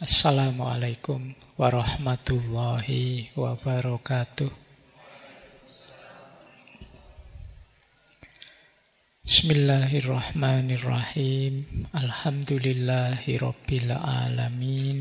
Assalamualaikum warahmatullahi wabarakatuh. Bismillahirrahmanirrahim. Alhamdulillahi rabbil alamin.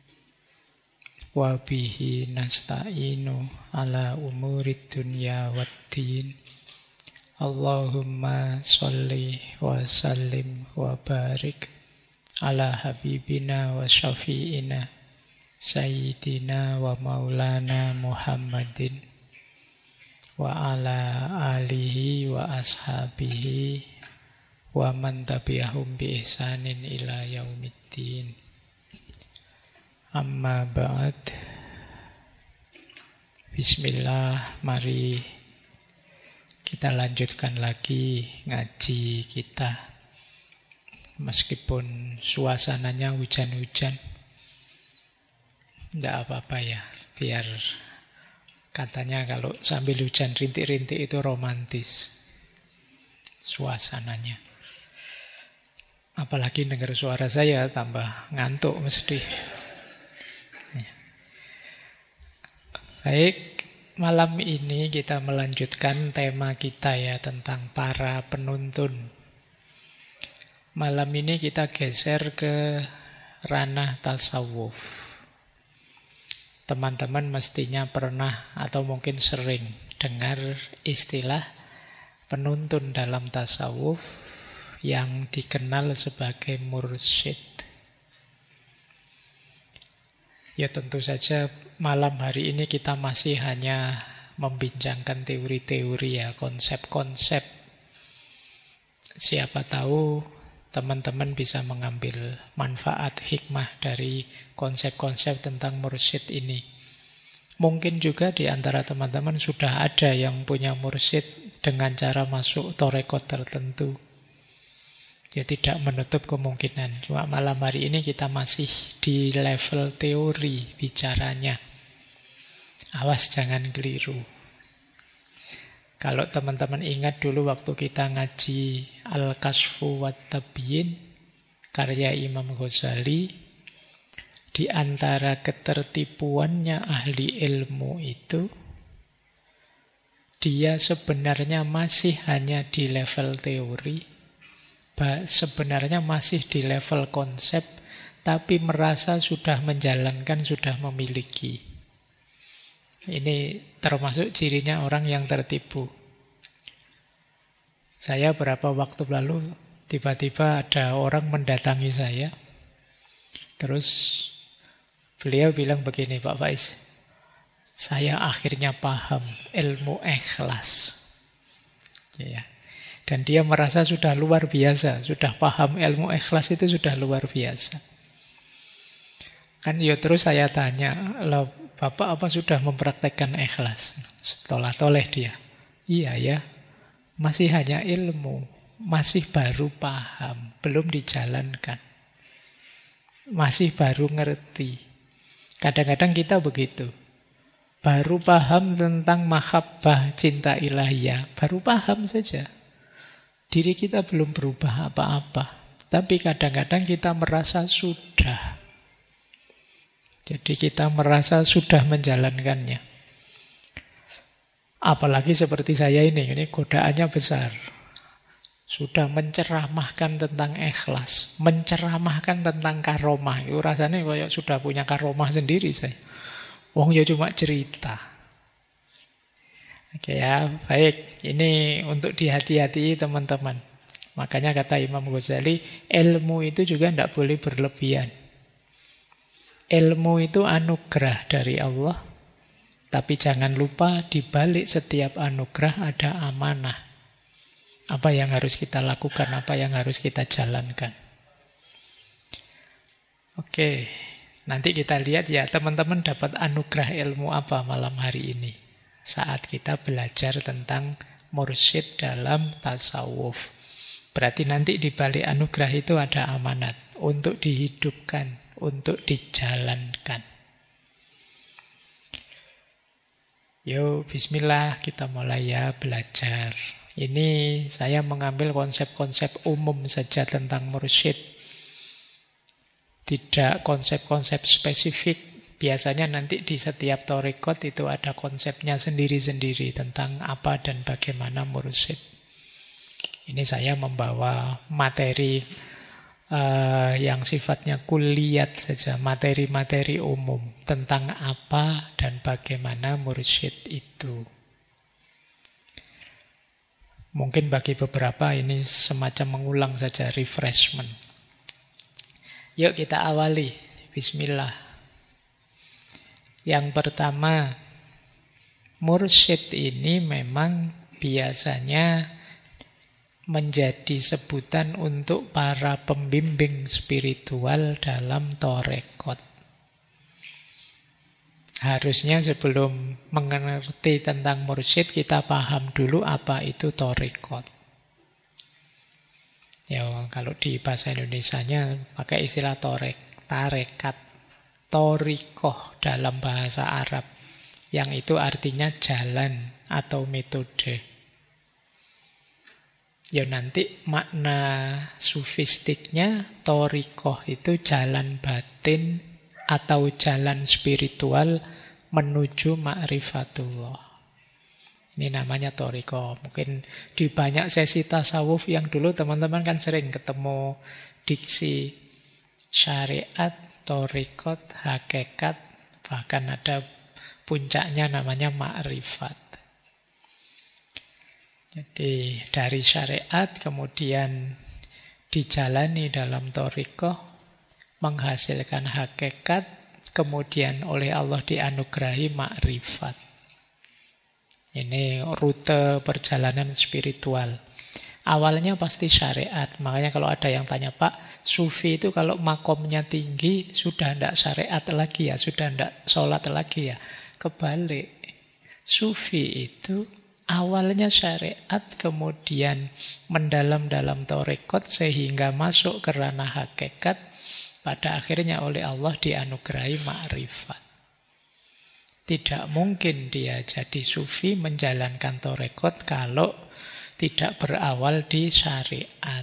Wa bihi nasta'inu ala umurid dunya waddin. Allahumma sholli wa sallim wa barik ala habibina wa syafi'ina sayyidina wa maulana Muhammadin wa ala alihi wa ashabihi wa man tabi'ahum bi ihsanin ila yaumiddin. Amma ba'd. Bismillah, mari kita lanjutkan lagi ngaji kita. Meskipun suasananya hujan-hujan, tidak apa-apa ya. Biar katanya kalau sambil hujan rintik-rintik itu romantis suasananya. Apalagi dengar suara saya tambah ngantuk mesti. Baik, malam ini kita melanjutkan tema kita ya tentang para penuntun. Malam ini kita geser ke ranah tasawuf. Teman-teman mestinya pernah atau mungkin sering dengar istilah penuntun dalam tasawuf yang dikenal sebagai mursyid. Ya tentu saja malam hari ini kita masih hanya membincangkan teori-teori ya, konsep-konsep. Siapa tahu teman-teman bisa mengambil manfaat hikmah dari konsep-konsep tentang mursyid ini. Mungkin juga di antara teman-teman sudah ada yang punya mursyid dengan cara masuk torekot tertentu. Ya tidak menutup kemungkinan. Cuma malam hari ini kita masih di level teori bicaranya. Awas jangan keliru. Kalau teman-teman ingat dulu waktu kita ngaji Al-Kasfu wa Tabyin karya Imam Ghazali, di antara ketertipuannya ahli ilmu itu, dia sebenarnya masih hanya di level teori, sebenarnya masih di level konsep, tapi merasa sudah menjalankan, sudah memiliki. Ini termasuk cirinya orang yang tertipu. Saya beberapa waktu lalu tiba-tiba ada orang mendatangi saya. Terus beliau bilang begini, Pak Faiz, saya akhirnya paham ilmu ikhlas. Ya. Dan dia merasa sudah luar biasa, sudah paham ilmu ikhlas itu sudah luar biasa. Kan ya terus saya tanya, loh Bapak apa sudah mempraktekkan ikhlas? Toleh dia. Iya ya, masih hanya ilmu, masih baru paham, belum dijalankan. Masih baru ngerti. Kadang-kadang kita begitu. Baru paham tentang mahabbah cinta ilahiyah, baru paham saja. Diri kita belum berubah apa-apa. Tapi kadang-kadang kita merasa sudah. Jadi kita merasa sudah menjalankannya. Apalagi seperti saya ini godaannya besar. Sudah menceramahkan tentang ikhlas, menceramahkan tentang karomah. Itu rasanya kayak sudah punya karomah sendiri saya. Wong ya cuma cerita. Oke ya, baik. Ini untuk dihati-hati teman-teman. Makanya kata Imam Ghazali, ilmu itu juga tidak boleh berlebihan. Ilmu itu anugerah dari Allah. Tapi jangan lupa di balik setiap anugerah ada amanah. Apa yang harus kita lakukan, apa yang harus kita jalankan. Oke, nanti kita lihat ya teman-teman dapat anugerah ilmu apa malam hari ini. Saat kita belajar tentang mursyid dalam tasawuf. Berarti nanti di balik anugerah itu ada amanat untuk dihidupkan, untuk dijalankan. Yo, bismillah, kita mulai ya belajar. Ini saya mengambil konsep-konsep umum saja tentang mursyid. Tidak konsep-konsep spesifik. Biasanya nanti di setiap thariqat itu ada konsepnya sendiri-sendiri tentang apa dan bagaimana mursyid. Ini saya membawa materi yang sifatnya kulliyat saja, materi-materi umum tentang apa dan bagaimana mursyid itu. Mungkin bagi beberapa ini semacam mengulang saja, refreshment. Yuk kita awali. Bismillah. Yang pertama, mursyid ini memang biasanya menjadi sebutan untuk para pembimbing spiritual dalam thariqat. Harusnya sebelum mengerti tentang mursyid, kita paham dulu apa itu thariqat. Ya, kalau di bahasa Indonesianya pakai istilah tarekat, thariqah dalam bahasa Arab, yang itu artinya jalan atau metode. Ya nanti makna sufistiknya thariqah itu jalan batin atau jalan spiritual menuju ma'rifatullah. Ini namanya thariqah. Mungkin di banyak sesi tasawuf yang dulu teman-teman kan sering ketemu diksi syariat, thariqat, hakikat, bahkan ada puncaknya namanya ma'rifat. Jadi dari syariat kemudian dijalani dalam thariqah, menghasilkan hakikat, kemudian oleh Allah dianugerahi ma'rifat. Ini rute perjalanan spiritual. Awalnya pasti syariat. Makanya kalau ada yang tanya, Pak, sufi itu kalau makomnya tinggi sudah tidak syariat lagi ya, sudah tidak sholat lagi ya. Kebalik. Sufi itu awalnya syariat, kemudian mendalam dalam thariqat sehingga masuk ke ranah hakikat, pada akhirnya oleh Allah dianugerahi ma'rifat. Tidak mungkin dia jadi sufi menjalankan thariqat kalau tidak berawal di syariat.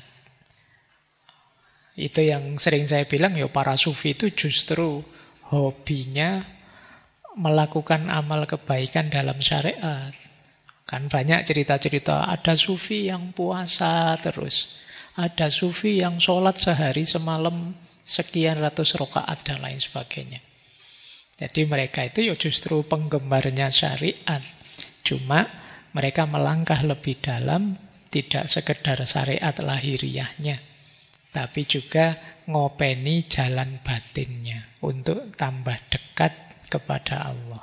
Itu yang sering saya bilang, ya para sufi itu justru hobinya melakukan amal kebaikan dalam syariat. Kan banyak cerita-cerita, ada sufi yang puasa terus, ada sufi yang sholat sehari semalam sekian ratus rakaat dan lain sebagainya. Jadi mereka itu ya justru penggemarnya syariat. Cuma mereka melangkah lebih dalam, tidak sekedar syariat lahiriahnya, tapi juga ngopeni jalan batinnya untuk tambah dekat kepada Allah.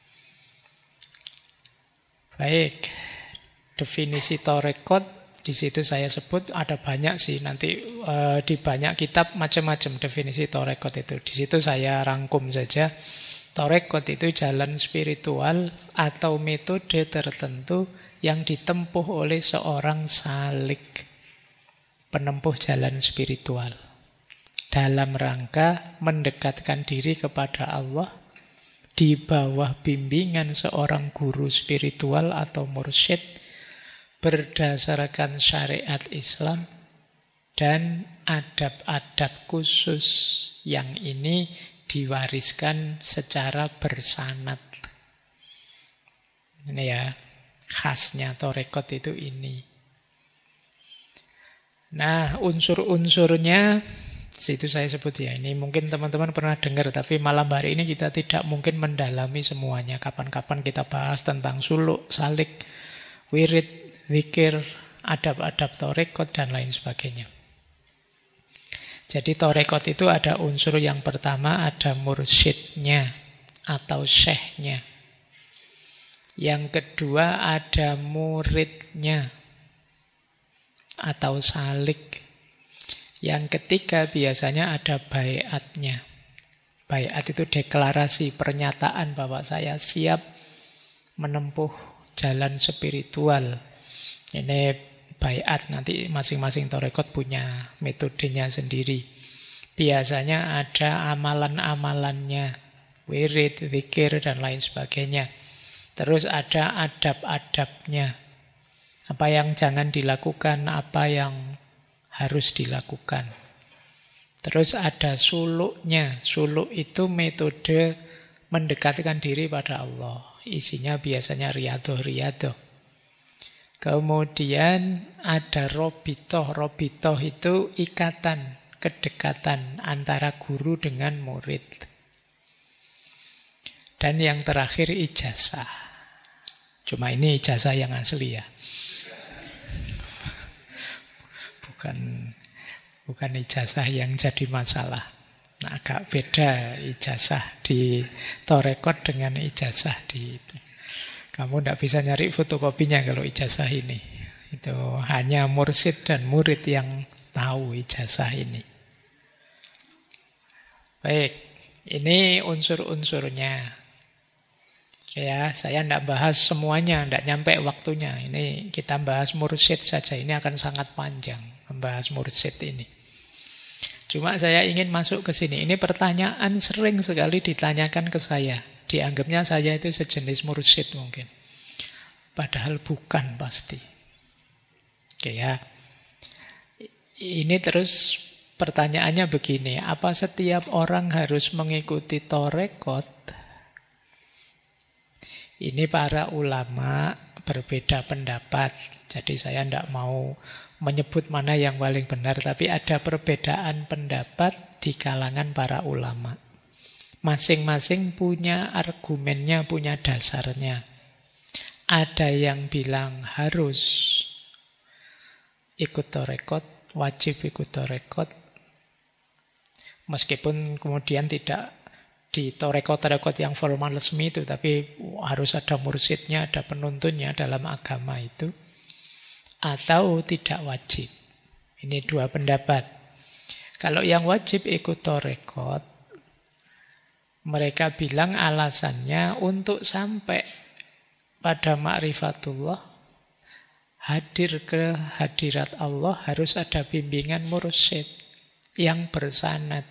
Baik, definisi thariqat di situ saya sebut ada banyak sih, nanti di banyak kitab macam-macam definisi thariqat itu. Di situ saya rangkum saja. Thariqat itu jalan spiritual atau metode tertentu yang ditempuh oleh seorang salik, penempuh jalan spiritual, dalam rangka mendekatkan diri kepada Allah di bawah bimbingan seorang guru spiritual atau mursyid berdasarkan syariat Islam dan adab-adab khusus yang ini diwariskan secara bersanad. Ini ya, khasnya thariqat itu ini. Nah, unsur-unsurnya situ saya sebut ya. Ini mungkin teman-teman pernah dengar, tapi malam hari ini kita tidak mungkin mendalami semuanya. Kapan-kapan kita bahas tentang suluk, salik, wirid, zikir, adab-adab thariqat dan lain sebagainya. Jadi thariqat itu ada unsur yang pertama, ada mursyidnya atau syekhnya. Yang kedua ada muridnya atau salik. Yang ketiga biasanya ada baiatnya. Baiat itu deklarasi, pernyataan bahwa saya siap menempuh jalan spiritual. Ini baiat, nanti masing-masing thariqat punya metodenya sendiri. Biasanya ada amalan-amalannya, wirid, zikir, dan lain sebagainya. Terus ada adab-adabnya. Apa yang jangan dilakukan, apa yang harus dilakukan. Terus ada suluknya. Suluk itu metode mendekatkan diri pada Allah. Isinya biasanya riadoh-riadoh. Kemudian ada robitoh. Robitoh itu ikatan, kedekatan antara guru dengan murid. Dan yang terakhir ijazah. Cuma ini ijazah yang asli ya. Bukan ijazah yang jadi masalah. Nah, agak beda ijazah di Torekot dengan ijazah di itu. Kamu tidak bisa nyari fotokopinya kalau ijazah ini. Itu hanya mursyid dan murid yang tahu ijazah ini. Baik, ini unsur-unsurnya. Ya, saya tidak bahas semuanya, tidak nyampe waktunya. Ini kita bahas mursyid saja, ini akan sangat panjang membahas mursyid ini. Cuma saya ingin masuk ke sini. Ini pertanyaan sering sekali ditanyakan ke saya. Dianggapnya saya itu sejenis mursyid mungkin. Padahal bukan pasti. Oke ya. Ini terus pertanyaannya begini. Apa setiap orang harus mengikuti torekot? Ini para ulama berbeda pendapat. Jadi saya tidak mau menyebut mana yang paling benar. Tapi ada perbedaan pendapat di kalangan para ulama. Masing-masing punya argumennya, punya dasarnya. Ada yang bilang harus ikut torekot, wajib ikut torekot. Meskipun kemudian tidak di torekot-torekot yang formal resmi itu, tapi harus ada mursyidnya, ada penuntunnya dalam agama itu. Atau tidak wajib. Ini dua pendapat. Kalau yang wajib ikut torekot, mereka bilang alasannya untuk sampai pada ma'rifatullah, hadir ke hadirat Allah harus ada bimbingan mursyid yang bersanad.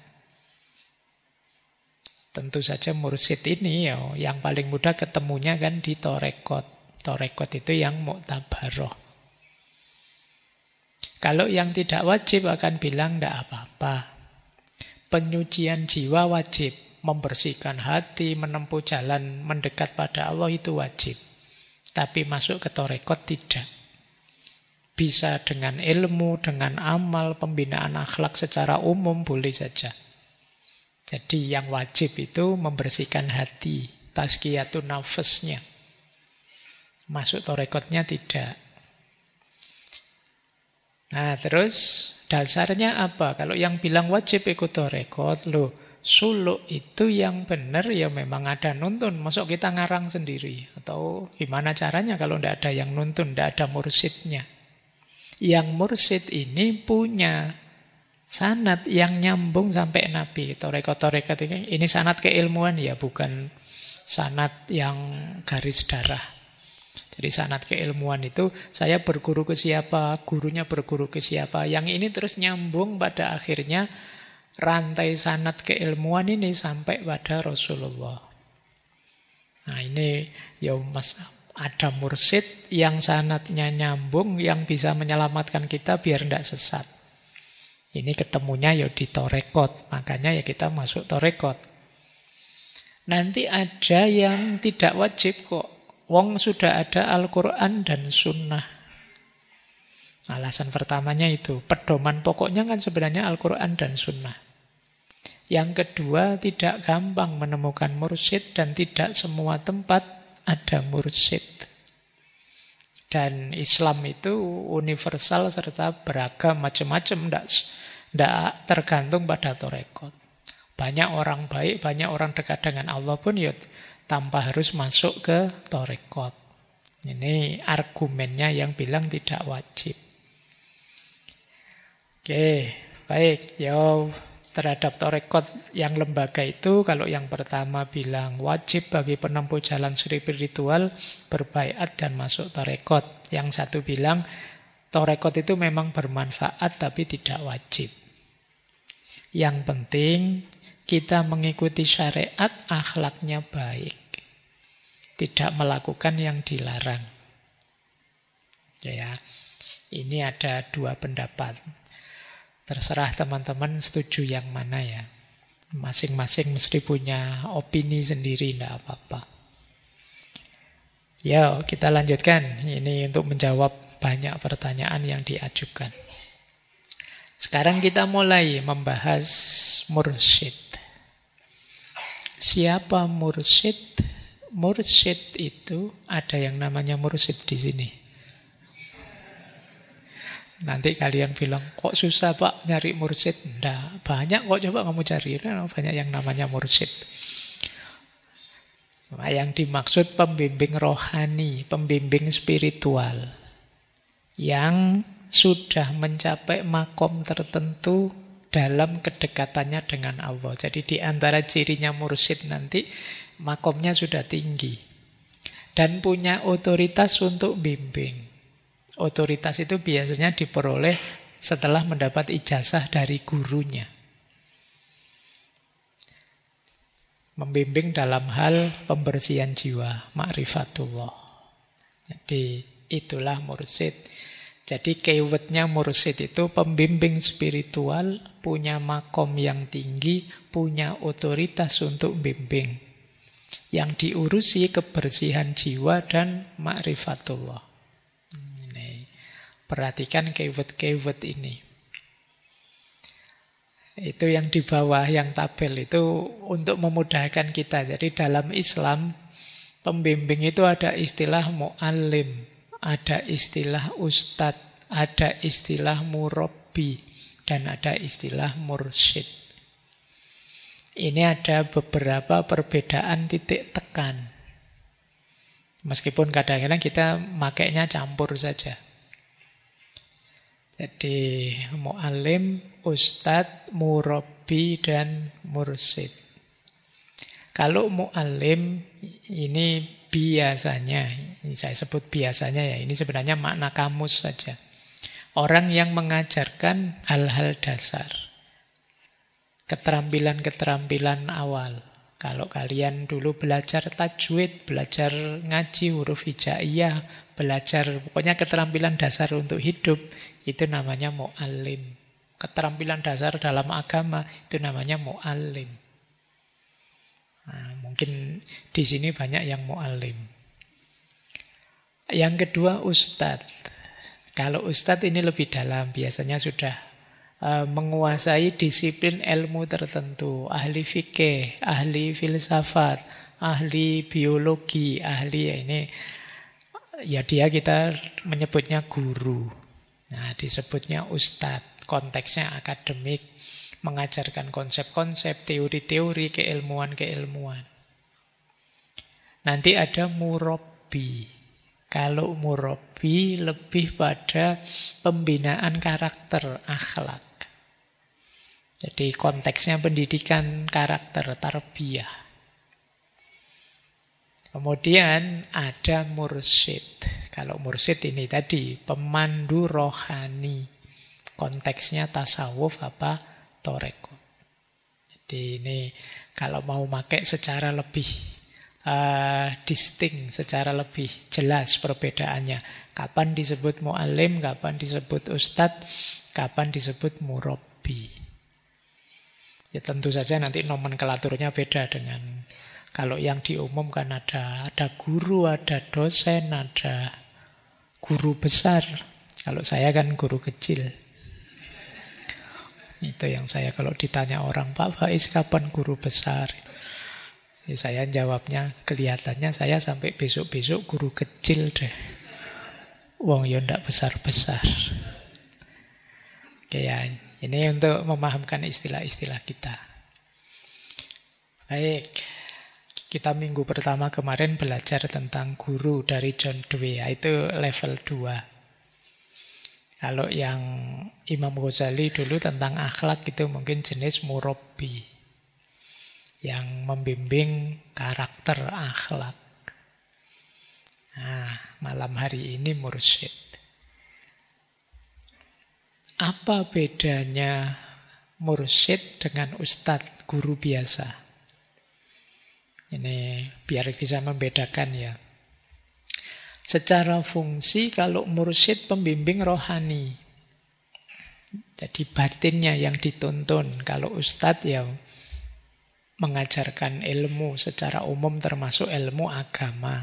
Tentu saja mursyid ini yang paling mudah ketemunya kan di torekot. Torekot itu yang mu'tabaroh. Kalau yang tidak wajib akan bilang tidak apa-apa. Penyucian jiwa wajib. Membersihkan hati, menempuh jalan mendekat pada Allah itu wajib. Tapi masuk ke torekot tidak. Bisa dengan ilmu, dengan amal, pembinaan akhlak secara umum boleh saja. Jadi yang wajib itu membersihkan hati, tazkiyatun nafasnya. Masuk torekotnya tidak. Nah terus dasarnya apa? Kalau yang bilang wajib ikut torekot, loh suluk itu yang benar ya memang ada nuntun. Masuk kita ngarang sendiri. Atau gimana caranya kalau tidak ada yang nuntun, tidak ada mursyidnya. Yang mursyid ini punya sanad yang nyambung sampai Nabi. Torekot-torekot ini sanad keilmuan ya, bukan sanad yang garis darah. Jadi sanad keilmuan itu saya berguru ke siapa, gurunya berguru ke siapa. Yang ini terus nyambung pada akhirnya rantai sanad keilmuan ini sampai pada Rasulullah. Nah ini ya mas, ada mursyid yang sanadnya nyambung, yang bisa menyelamatkan kita biar tidak sesat. Ini ketemunya ya di torekot, makanya ya kita masuk torekot. Nanti ada yang tidak wajib kok. Wong sudah ada Al-Quran dan Sunnah. Alasan pertamanya itu, pedoman pokoknya kan sebenarnya Al-Quran dan Sunnah. Yang kedua, tidak gampang menemukan mursyid dan tidak semua tempat ada mursyid. Dan Islam itu universal serta beragam, macam-macam, tidak tergantung pada torekot. Banyak orang baik, banyak orang dekat dengan Allah pun ya tanpa harus masuk ke torekot. Ini argumennya yang bilang tidak wajib. Oke, baik. Ya, terhadap torekot yang lembaga itu, kalau yang pertama bilang wajib bagi penempuh jalan spiritual berbaiat dan masuk torekot. Yang satu bilang torekot itu memang bermanfaat tapi tidak wajib. Yang penting kita mengikuti syariat, akhlaknya baik. Tidak melakukan yang dilarang. Ya, ini ada dua pendapat. Terserah teman-teman setuju yang mana ya. Masing-masing mesti punya opini sendiri, tidak apa-apa. Ya, kita lanjutkan. Ini untuk menjawab banyak pertanyaan yang diajukan. Sekarang kita mulai membahas mursyid. Siapa mursyid? Mursyid itu ada yang namanya mursyid di sini. Nanti kalian bilang, kok susah Pak nyari mursyid? Nggak, banyak kok, coba kamu cari. Banyak yang namanya mursyid. Yang dimaksud pembimbing rohani, pembimbing spiritual. Yang sudah mencapai makom tertentu dalam kedekatannya dengan Allah. Jadi di antara cirinya mursyid nanti, makomnya sudah tinggi. Dan punya otoritas untuk bimbing. Otoritas itu biasanya diperoleh setelah mendapat ijazah dari gurunya. Membimbing dalam hal pembersihan jiwa, ma'rifatullah. Jadi itulah mursyid. Jadi keywordnya mursyid itu pembimbing spiritual, punya makom yang tinggi, punya otoritas untuk bimbing. Yang diurusi kebersihan jiwa dan ma'rifatullah. Perhatikan keyword-keyword ini. Itu yang di bawah, yang tabel itu untuk memudahkan kita. Jadi dalam Islam, pembimbing itu ada istilah mu'allim, ada istilah ustadz, ada istilah murabbi, dan ada istilah mursyid. Ini ada beberapa perbedaan titik tekan. Meskipun kadang-kadang kita makainya campur saja. Jadi mu'alim, ustadz, murabbi, dan mursyid. Kalau mu'alim ini biasanya, ini saya sebut biasanya ya, ini sebenarnya makna kamus saja. Orang yang mengajarkan hal-hal dasar. Keterampilan-keterampilan awal. Kalau kalian dulu belajar tajwid, belajar ngaji huruf hijaiyah, belajar pokoknya keterampilan dasar untuk hidup, itu namanya mu'allim. Keterampilan dasar dalam agama, itu namanya mu'allim. Nah, mungkin di sini banyak yang mu'allim. Yang kedua ustadz. Kalau ustadz ini lebih dalam, biasanya sudah menguasai disiplin ilmu tertentu, ahli fikih, ahli filsafat, ahli biologi, ahli ini ya dia kita menyebutnya guru. Nah, disebutnya ustadz, konteksnya akademik, mengajarkan konsep-konsep, teori-teori, keilmuan-keilmuan. Nanti ada murabbi. Kalau murabbi lebih pada pembinaan karakter, akhlak. Jadi konteksnya pendidikan karakter, tarbiyah. Kemudian ada mursyid. Kalau mursyid ini tadi, pemandu rohani. Konteksnya tasawuf apa? Toreko. Jadi ini kalau mau pakai secara lebih distinct, secara lebih jelas perbedaannya. Kapan disebut mu'alim, kapan disebut ustadz, kapan disebut murabbi. Ya tentu saja nanti nomenklaturnya beda dengan kalau yang diumumkan ada guru, ada dosen, ada guru besar. Kalau saya kan guru kecil. Itu yang saya kalau ditanya orang, Pak Faiz kapan guru besar? Ya, saya jawabnya kelihatannya saya sampai besok-besok guru kecil deh. Wong ya ndak besar-besar. Oke ya, ini untuk memahamkan istilah-istilah kita. Baik. Kita minggu pertama kemarin belajar tentang guru dari John Dewey, itu level 2. Kalau yang Imam Ghazali dulu tentang akhlak itu mungkin jenis murabbi, yang membimbing karakter akhlak. Nah, malam hari ini mursyid. Apa bedanya mursyid dengan ustadz, guru biasa? Ini biar bisa membedakan ya. Secara fungsi kalau mursyid pembimbing rohani. Jadi batinnya yang dituntun. Kalau ustadz ya mengajarkan ilmu secara umum termasuk ilmu agama.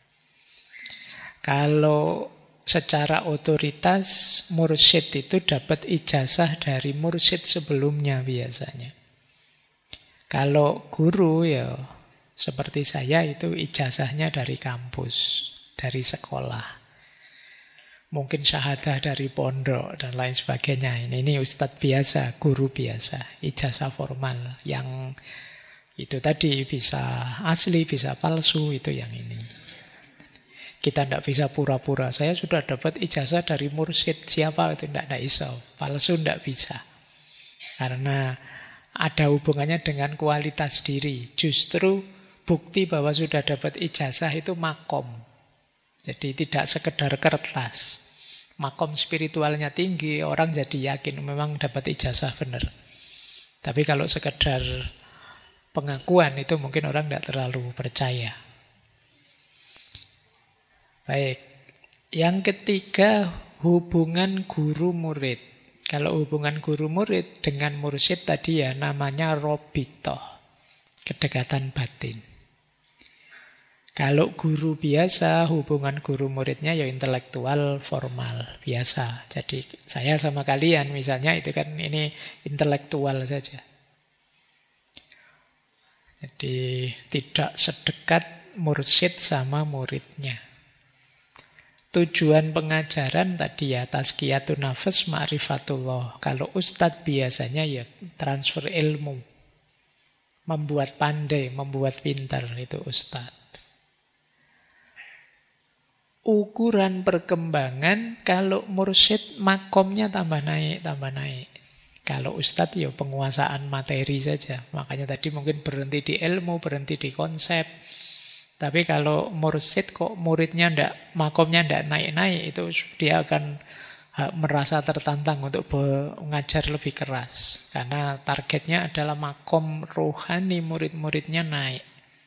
Kalau secara otoritas, mursyid itu dapat ijazah dari mursyid sebelumnya biasanya. Kalau guru ya seperti saya itu ijazahnya dari kampus, dari sekolah. Mungkin syahadah dari pondok dan lain sebagainya. Ini ustadz biasa, guru biasa, ijazah formal. Yang itu tadi bisa asli, bisa palsu, itu yang ini. Kita tidak bisa pura-pura. Saya sudah dapat ijazah dari mursyid. Siapa itu? Tidak bisa. Palsu tidak bisa. Karena ada hubungannya dengan kualitas diri. Justru bukti bahwa sudah dapat ijazah itu makom. Jadi tidak sekedar kertas. Makom spiritualnya tinggi, orang jadi yakin memang dapat ijazah benar. Tapi kalau sekedar pengakuan itu mungkin orang tidak terlalu percaya. Baik. Yang ketiga, hubungan guru-murid. Kalau hubungan guru-murid dengan mursyid tadi ya namanya robitoh. Kedekatan batin. Kalau guru biasa, hubungan guru-muridnya ya intelektual, formal, biasa. Jadi saya sama kalian misalnya itu kan ini intelektual saja. Jadi tidak sedekat mursyid sama muridnya. Tujuan pengajaran tadi ya tazkiyatun nafs ma'rifatullah. Kalau ustadz biasanya ya transfer ilmu. Membuat pandai, membuat pintar itu ustadz. Ukuran perkembangan kalau mursyid makomnya tambah naik, tambah naik. Kalau ustadz ya penguasaan materi saja. Makanya tadi mungkin berhenti di ilmu, berhenti di konsep. Tapi kalau mursyid kok muridnya ndak, makomnya ndak naik-naik, itu dia akan merasa tertantang untuk mengajar lebih keras. Karena targetnya adalah makom rohani murid-muridnya naik.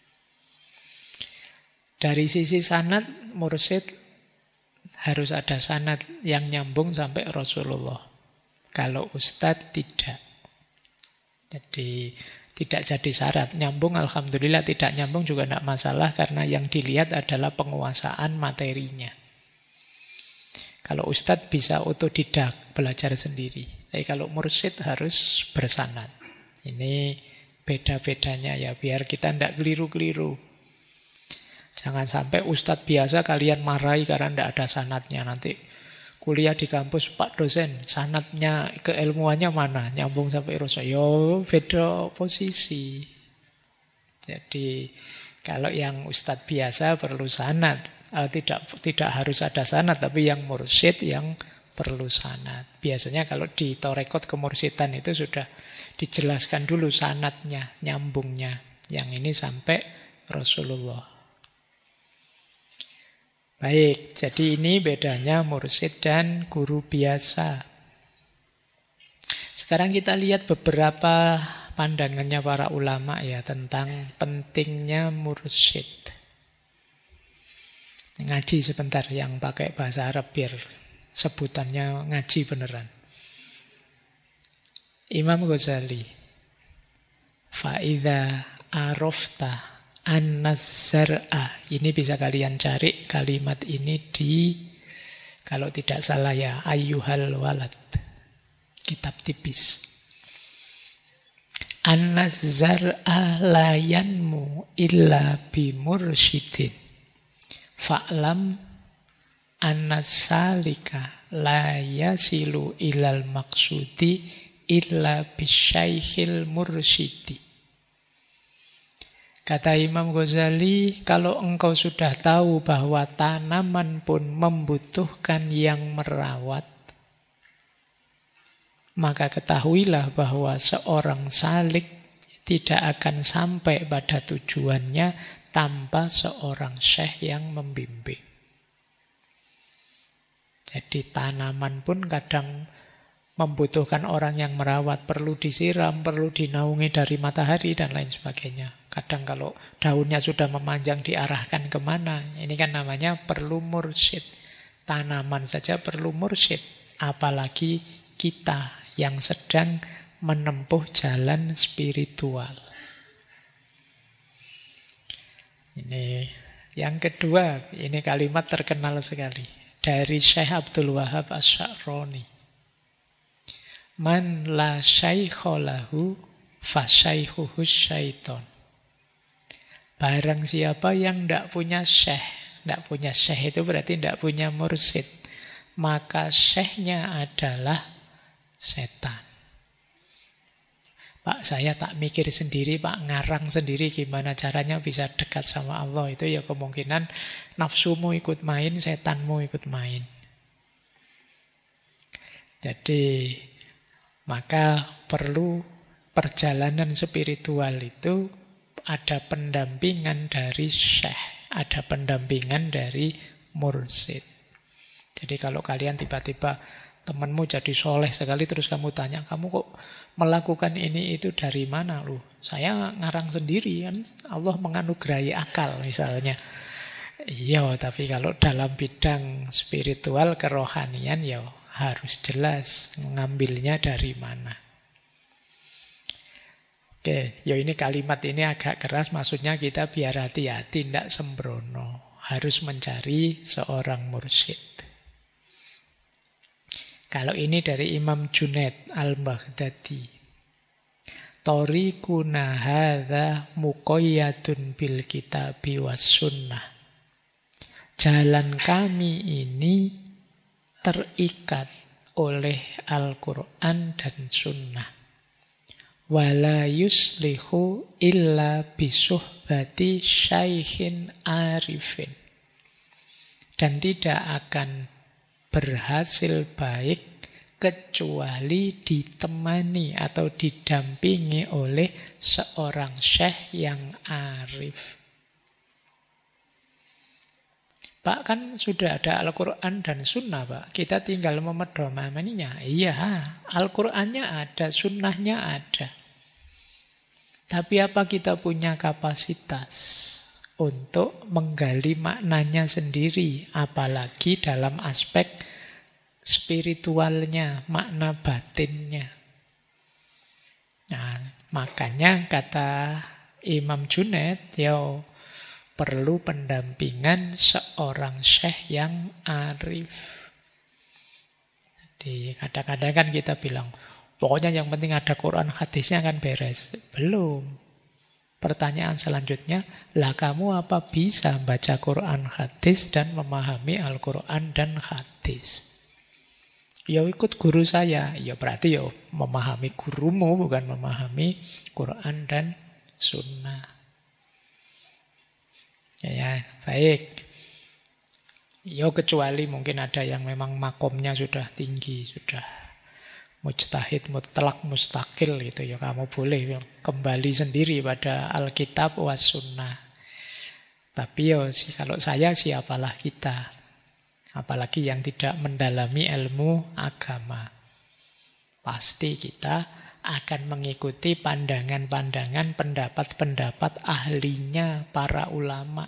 Dari sisi sanad, mursyid harus ada sanad yang nyambung sampai Rasulullah. Kalau ustadz tidak. Jadi tidak jadi syarat. Nyambung alhamdulillah, tidak nyambung juga tidak masalah karena yang dilihat adalah penguasaan materinya. Kalau ustadz bisa otodidak, belajar sendiri. Tapi kalau mursyid harus bersanad. Ini beda-bedanya ya, biar kita tidak keliru-keliru. Jangan sampai ustadz biasa kalian marahi karena tidak ada sanadnya. Nanti kuliah di kampus, Pak dosen, sanadnya, keilmuannya mana? Nyambung sampai Rasul. Yo, beda posisi. Jadi kalau yang ustadz biasa perlu sanad. Tidak harus ada sanad, tapi yang mursyid yang perlu sanad. Biasanya kalau di torekot kemursidan itu sudah dijelaskan dulu sanadnya, nyambungnya. Yang ini sampai Rasulullah. Baik, jadi ini bedanya mursyid dan guru biasa. Sekarang kita lihat beberapa pandangannya para ulama ya tentang pentingnya mursyid. Ngaji sebentar yang pakai bahasa Arab biar sebutannya ngaji beneran. Imam Ghazali, Fa'idha arofta an-nazar'a. Ini bisa kalian cari kalimat ini di, kalau tidak salah ya, ayyuhal walad. Kitab tipis. An-nazar'a la yanmu illa bimursyidin. Fa'lam an-nasalika la yasilu ilal maksudi illa bisyaikhil mursyidi. Kata Imam Ghazali, kalau engkau sudah tahu bahwa tanaman pun membutuhkan yang merawat, maka ketahuilah bahwa seorang salik tidak akan sampai pada tujuannya tanpa seorang syekh yang membimbing. Jadi tanaman pun kadang membutuhkan orang yang merawat, perlu disiram, perlu dinaungi dari matahari dan lain sebagainya. Kadang kalau daunnya sudah memanjang diarahkan kemana, ini kan namanya perlu mursyid. Tanaman saja perlu mursyid, apalagi kita yang sedang menempuh jalan spiritual. Ini yang kedua, ini kalimat terkenal sekali dari Syekh Abdul Wahab Asy-Sya'rani. Man la syaikha lahu fasyaikhuhus syaiton. Barang siapa yang tidak punya syekh, tidak punya syekh itu berarti tidak punya mursyid, maka syekhnya adalah setan. Pak, saya tak mikir sendiri, Pak, ngarang sendiri gimana caranya bisa dekat sama Allah. Itu ya kemungkinan nafsumu ikut main, setanmu ikut main. Jadi, maka perlu perjalanan spiritual itu ada pendampingan dari syekh, ada pendampingan dari mursyid. Jadi kalau kalian tiba-tiba temanmu jadi soleh sekali terus kamu tanya, kamu kok melakukan ini itu dari mana lu? Saya ngarang sendiri kan, Allah menganugerahi akal misalnya. Iya, tapi kalau dalam bidang spiritual kerohanian ya harus jelas mengambilnya dari mana. Oke, ya ini kalimat ini agak keras, maksudnya kita biar hati-hati, tidak sembrono. Harus mencari seorang mursyid. Kalau ini dari Imam Junaid al-Baghdadi. Tariquna hadza muqayyadun bil kitabi was sunnah. Jalan kami ini terikat oleh Al-Quran dan sunnah. Wala yuslihu illa bisuhbati syaikhin arifin. Dan tidak akan berhasil baik kecuali ditemani atau didampingi oleh seorang syekh yang arif. Pak, kan sudah ada Al-Quran dan Sunnah, Pak. Kita tinggal memedomaninya. Iya, Al-Qurannya ada, Sunnahnya ada. Tapi apa kita punya kapasitas untuk menggali maknanya sendiri, apalagi dalam aspek spiritualnya, makna batinnya. Nah, makanya kata Imam Junaid, perlu pendampingan seorang syekh yang arif. Jadi kadang-kadang kan kita bilang, pokoknya yang penting ada Quran hadisnya kan beres. Belum. Pertanyaan selanjutnya, lah kamu apa bisa baca Quran hadis dan memahami Al-Quran dan hadis? Ya ikut guru saya. Ya berarti memahami gurumu, bukan memahami Quran dan Sunnah. Ya, baik. Kecuali mungkin ada yang memang makomnya sudah tinggi, sudah mujtahid, mutlak, mustakil gitu. Ya kamu boleh kembali sendiri pada Alkitab was Sunnah. Tapi kalau saya siapalah kita. Apalagi yang tidak mendalami ilmu agama. Pasti kita akan mengikuti pandangan-pandangan, pendapat-pendapat ahlinya para ulama.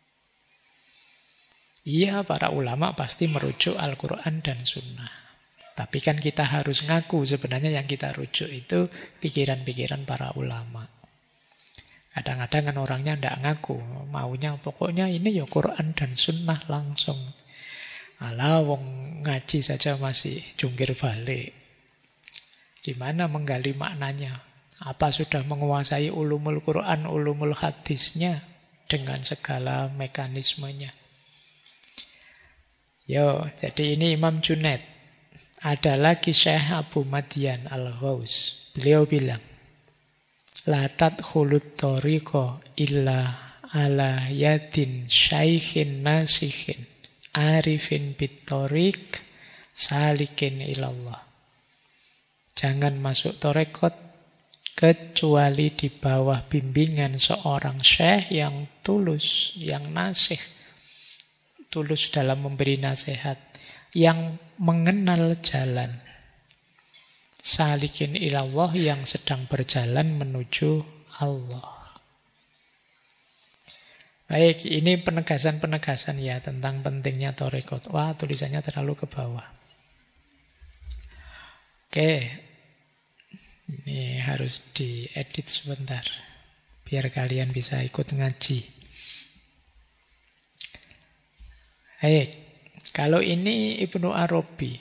Iya, para ulama pasti merujuk Al-Quran dan Sunnah. Tapi kan kita harus ngaku sebenarnya yang kita rujuk itu pikiran-pikiran para ulama. Kadang-kadang kan orangnya tidak ngaku, maunya pokoknya ini Quran dan Sunnah langsung. Alah, wong ngaji saja masih jungkir balik. Gimana menggali maknanya? Apa sudah menguasai ulumul Quran, ulumul hadisnya dengan segala mekanismenya? Jadi ini Imam Junaid. Ada lagi Syekh Abu Madian Al-Ghaus. Beliau bilang, La tadkhulut tariqa illa ala yadin syaikhin nasikhin arifin bit-tariq salikin ilallah. Jangan masuk tarekat kecuali di bawah bimbingan seorang syekh yang tulus, yang nasih. Tulus dalam memberi nasihat. Yang mengenal jalan. Salikin ilallah, yang sedang berjalan menuju Allah. Baik, ini penegasan-penegasan ya tentang pentingnya tarekat. Wah, tulisannya terlalu ke bawah. Oke. Ini harus diedit sebentar, biar kalian bisa ikut ngaji. Baik, kalau ini Ibnu Arabi,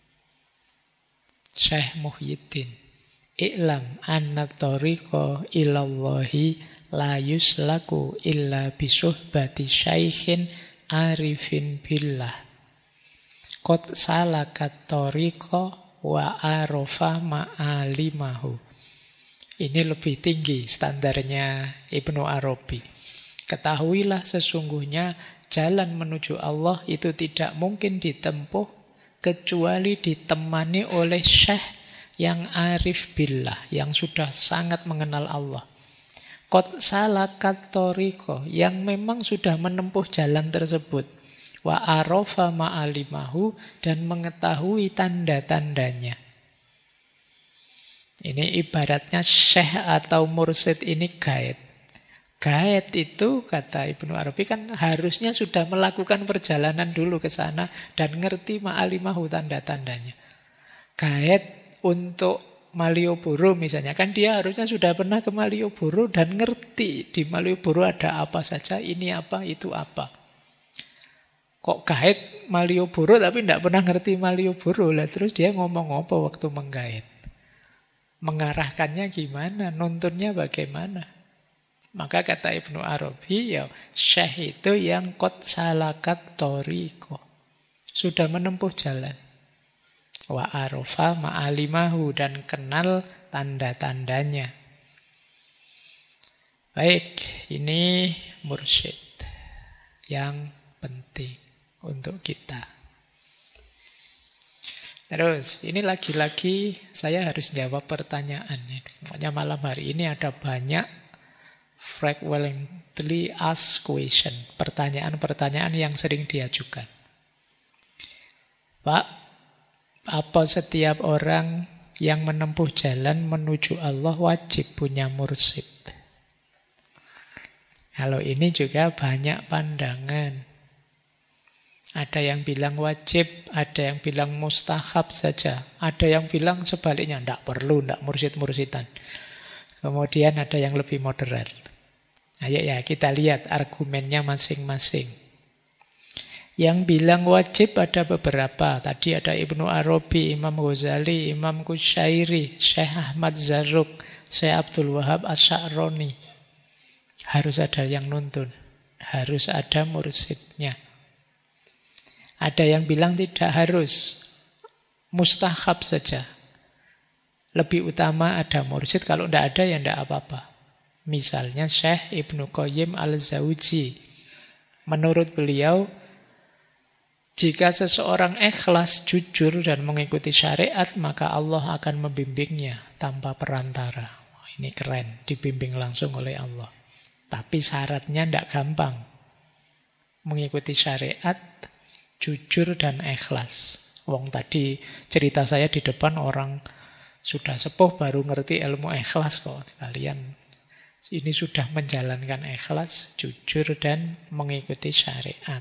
Syekh Muhyiddin. I'lam anna tariqa ilallahi la yuslaku illa bisuhbati syaikhin arifin billah. Qad salakat tariqa wa arofa ma'alimahu. Ini lebih tinggi standarnya Ibnu Arabi. Ketahuilah sesungguhnya jalan menuju Allah itu tidak mungkin ditempuh kecuali ditemani oleh syekh yang arif billah, yang sudah sangat mengenal Allah. Qad salakat tariqa, yang memang sudah menempuh jalan tersebut. Wa arofa ma'alimahu, dan mengetahui tanda-tandanya. Ini ibaratnya syekh atau mursyid ini guide. Guide itu, kata Ibnu Arabi, kan harusnya sudah melakukan perjalanan dulu ke sana dan ngerti ma'alimahu, tanda-tandanya. Guide untuk Malioboro misalnya, kan dia harusnya sudah pernah ke Malioboro dan ngerti di Malioboro ada apa saja, ini apa, itu apa. Kok guide Malioboro tapi tidak pernah ngerti Malioboro lah, terus dia ngomong apa waktu menggait? Mengarahkannya gimana? Nuntunnya bagaimana? Maka kata Ibnu Arabi, ya syekh itu yang qad salakat tariqa, sudah menempuh jalan. Wa arofa ma'alimahu, dan kenal tanda-tandanya. Baik, ini mursyid yang penting untuk kita. Terus, ini lagi-lagi saya harus jawab pertanyaan. Pokoknya malam hari ini ada banyak frequently asked question, pertanyaan-pertanyaan yang sering diajukan. Pak, apa setiap orang yang menempuh jalan menuju Allah wajib punya mursyid? Kalau ini juga banyak pandangan. Ada yang bilang wajib, ada yang bilang mustahab saja, ada yang bilang sebaliknya, tidak perlu, tidak mursyid-mursydan. Kemudian ada yang lebih moderat. Ayo ya, kita lihat argumennya masing-masing. Yang bilang wajib ada beberapa. Tadi ada Ibnu Arabi, Imam Ghazali, Imam Qushairi, Syekh Ahmad Zarruq, Syekh Abdul Wahab Asy'arani. Harus ada yang nuntun, harus ada mursyidnya. Ada yang bilang tidak harus, mustahab saja. Lebih utama ada mursyid, kalau tidak ada ya tidak apa-apa. Misalnya Syekh Ibnu Qayyim Al-Zawji. Menurut beliau, jika seseorang ikhlas, jujur, dan mengikuti syariat, maka Allah akan membimbingnya tanpa perantara. Ini keren, dibimbing langsung oleh Allah. Tapi syaratnya tidak gampang. Mengikuti syariat, jujur, dan ikhlas. Wong tadi cerita saya di depan orang sudah sepuh baru ngerti ilmu ikhlas kok. Kalian ini sudah menjalankan ikhlas, jujur, dan mengikuti syariat.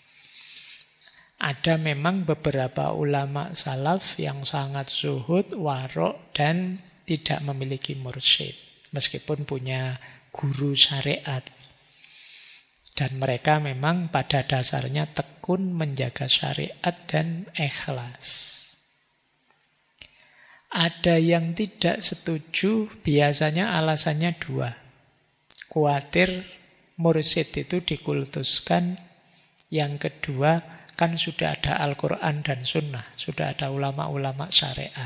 Ada memang beberapa ulama salaf yang sangat zuhud, warok, dan tidak memiliki mursyid. Meskipun punya guru syariat. Dan mereka memang pada dasarnya tekun menjaga syariat dan ikhlas. Ada yang tidak setuju, biasanya alasannya dua. Khawatir mursyid itu dikultuskan. Yang kedua, kan sudah ada Al-Quran dan Sunnah, sudah ada ulama-ulama syariat.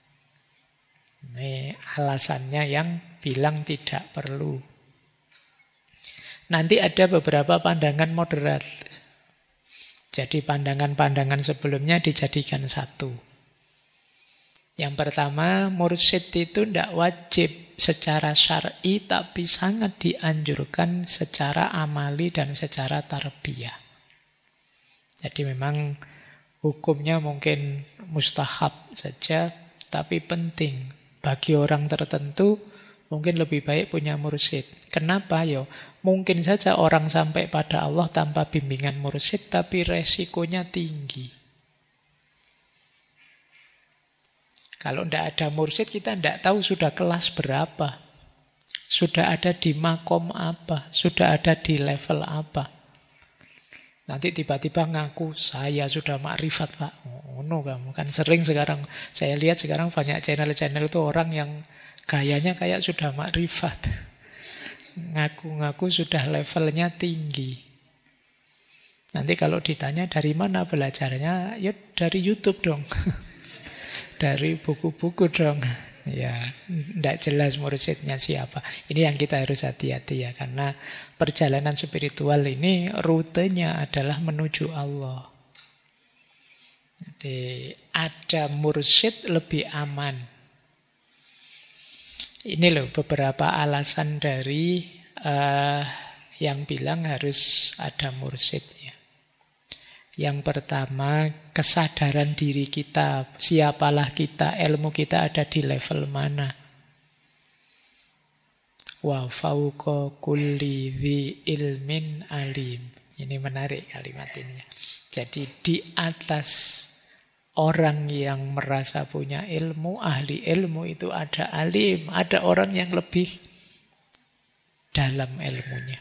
Ini alasannya yang bilang tidak perlu. Nanti ada beberapa pandangan moderat. Jadi pandangan-pandangan sebelumnya dijadikan satu. Yang pertama, mursyid itu tidak wajib secara syar'i, tapi sangat dianjurkan secara amali dan secara tarbiyah. Jadi memang hukumnya mungkin mustahab saja, tapi penting. Bagi orang tertentu mungkin lebih baik punya mursyid. Kenapa? Yo, mungkin saja orang sampai pada Allah tanpa bimbingan mursyid, tapi resikonya tinggi. Kalau tidak ada mursyid, kita tidak tahu sudah kelas berapa. Sudah ada di makom apa. Sudah ada di level apa. Nanti tiba-tiba ngaku, saya sudah makrifat Pak. Oh no, kamu kan sering sekarang. Saya lihat sekarang banyak channel-channel itu orang yang gayanya kayak sudah makrifat. Ngaku-ngaku sudah levelnya tinggi. Nanti kalau ditanya dari mana belajarnya, ya dari YouTube dong. Dari buku-buku dong. Ya, tidak jelas mursyidnya siapa. Ini yang kita harus hati-hati ya. Karena perjalanan spiritual ini rutenya adalah menuju Allah. Jadi ada mursyid lebih aman. Ini loh beberapa alasan dari yang bilang harus ada mursyid. Yang pertama, kesadaran diri kita, siapalah kita, ilmu kita ada di level mana. Wa fauqa kulli dzi ilmin alim. Ini menarik kalimat ini. Jadi di atas orang yang merasa punya ilmu, ahli ilmu itu ada alim, ada orang yang lebih dalam ilmunya.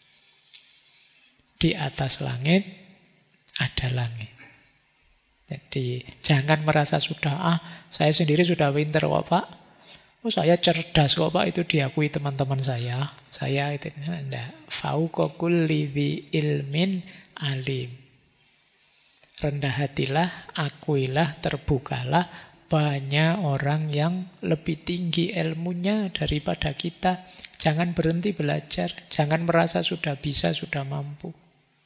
Di atas langit ada langit. Jadi jangan merasa sudah, saya sendiri sudah pinter kok Pak. Oh saya cerdas kok Pak, itu diakui teman-teman saya. Saya itu enggak. Fauqa kulli dzi ilmin alim. Rendah hatilah, akuilah, terbukalah. Banyak orang yang lebih tinggi ilmunya daripada kita. Jangan berhenti belajar. Jangan merasa sudah bisa, sudah mampu.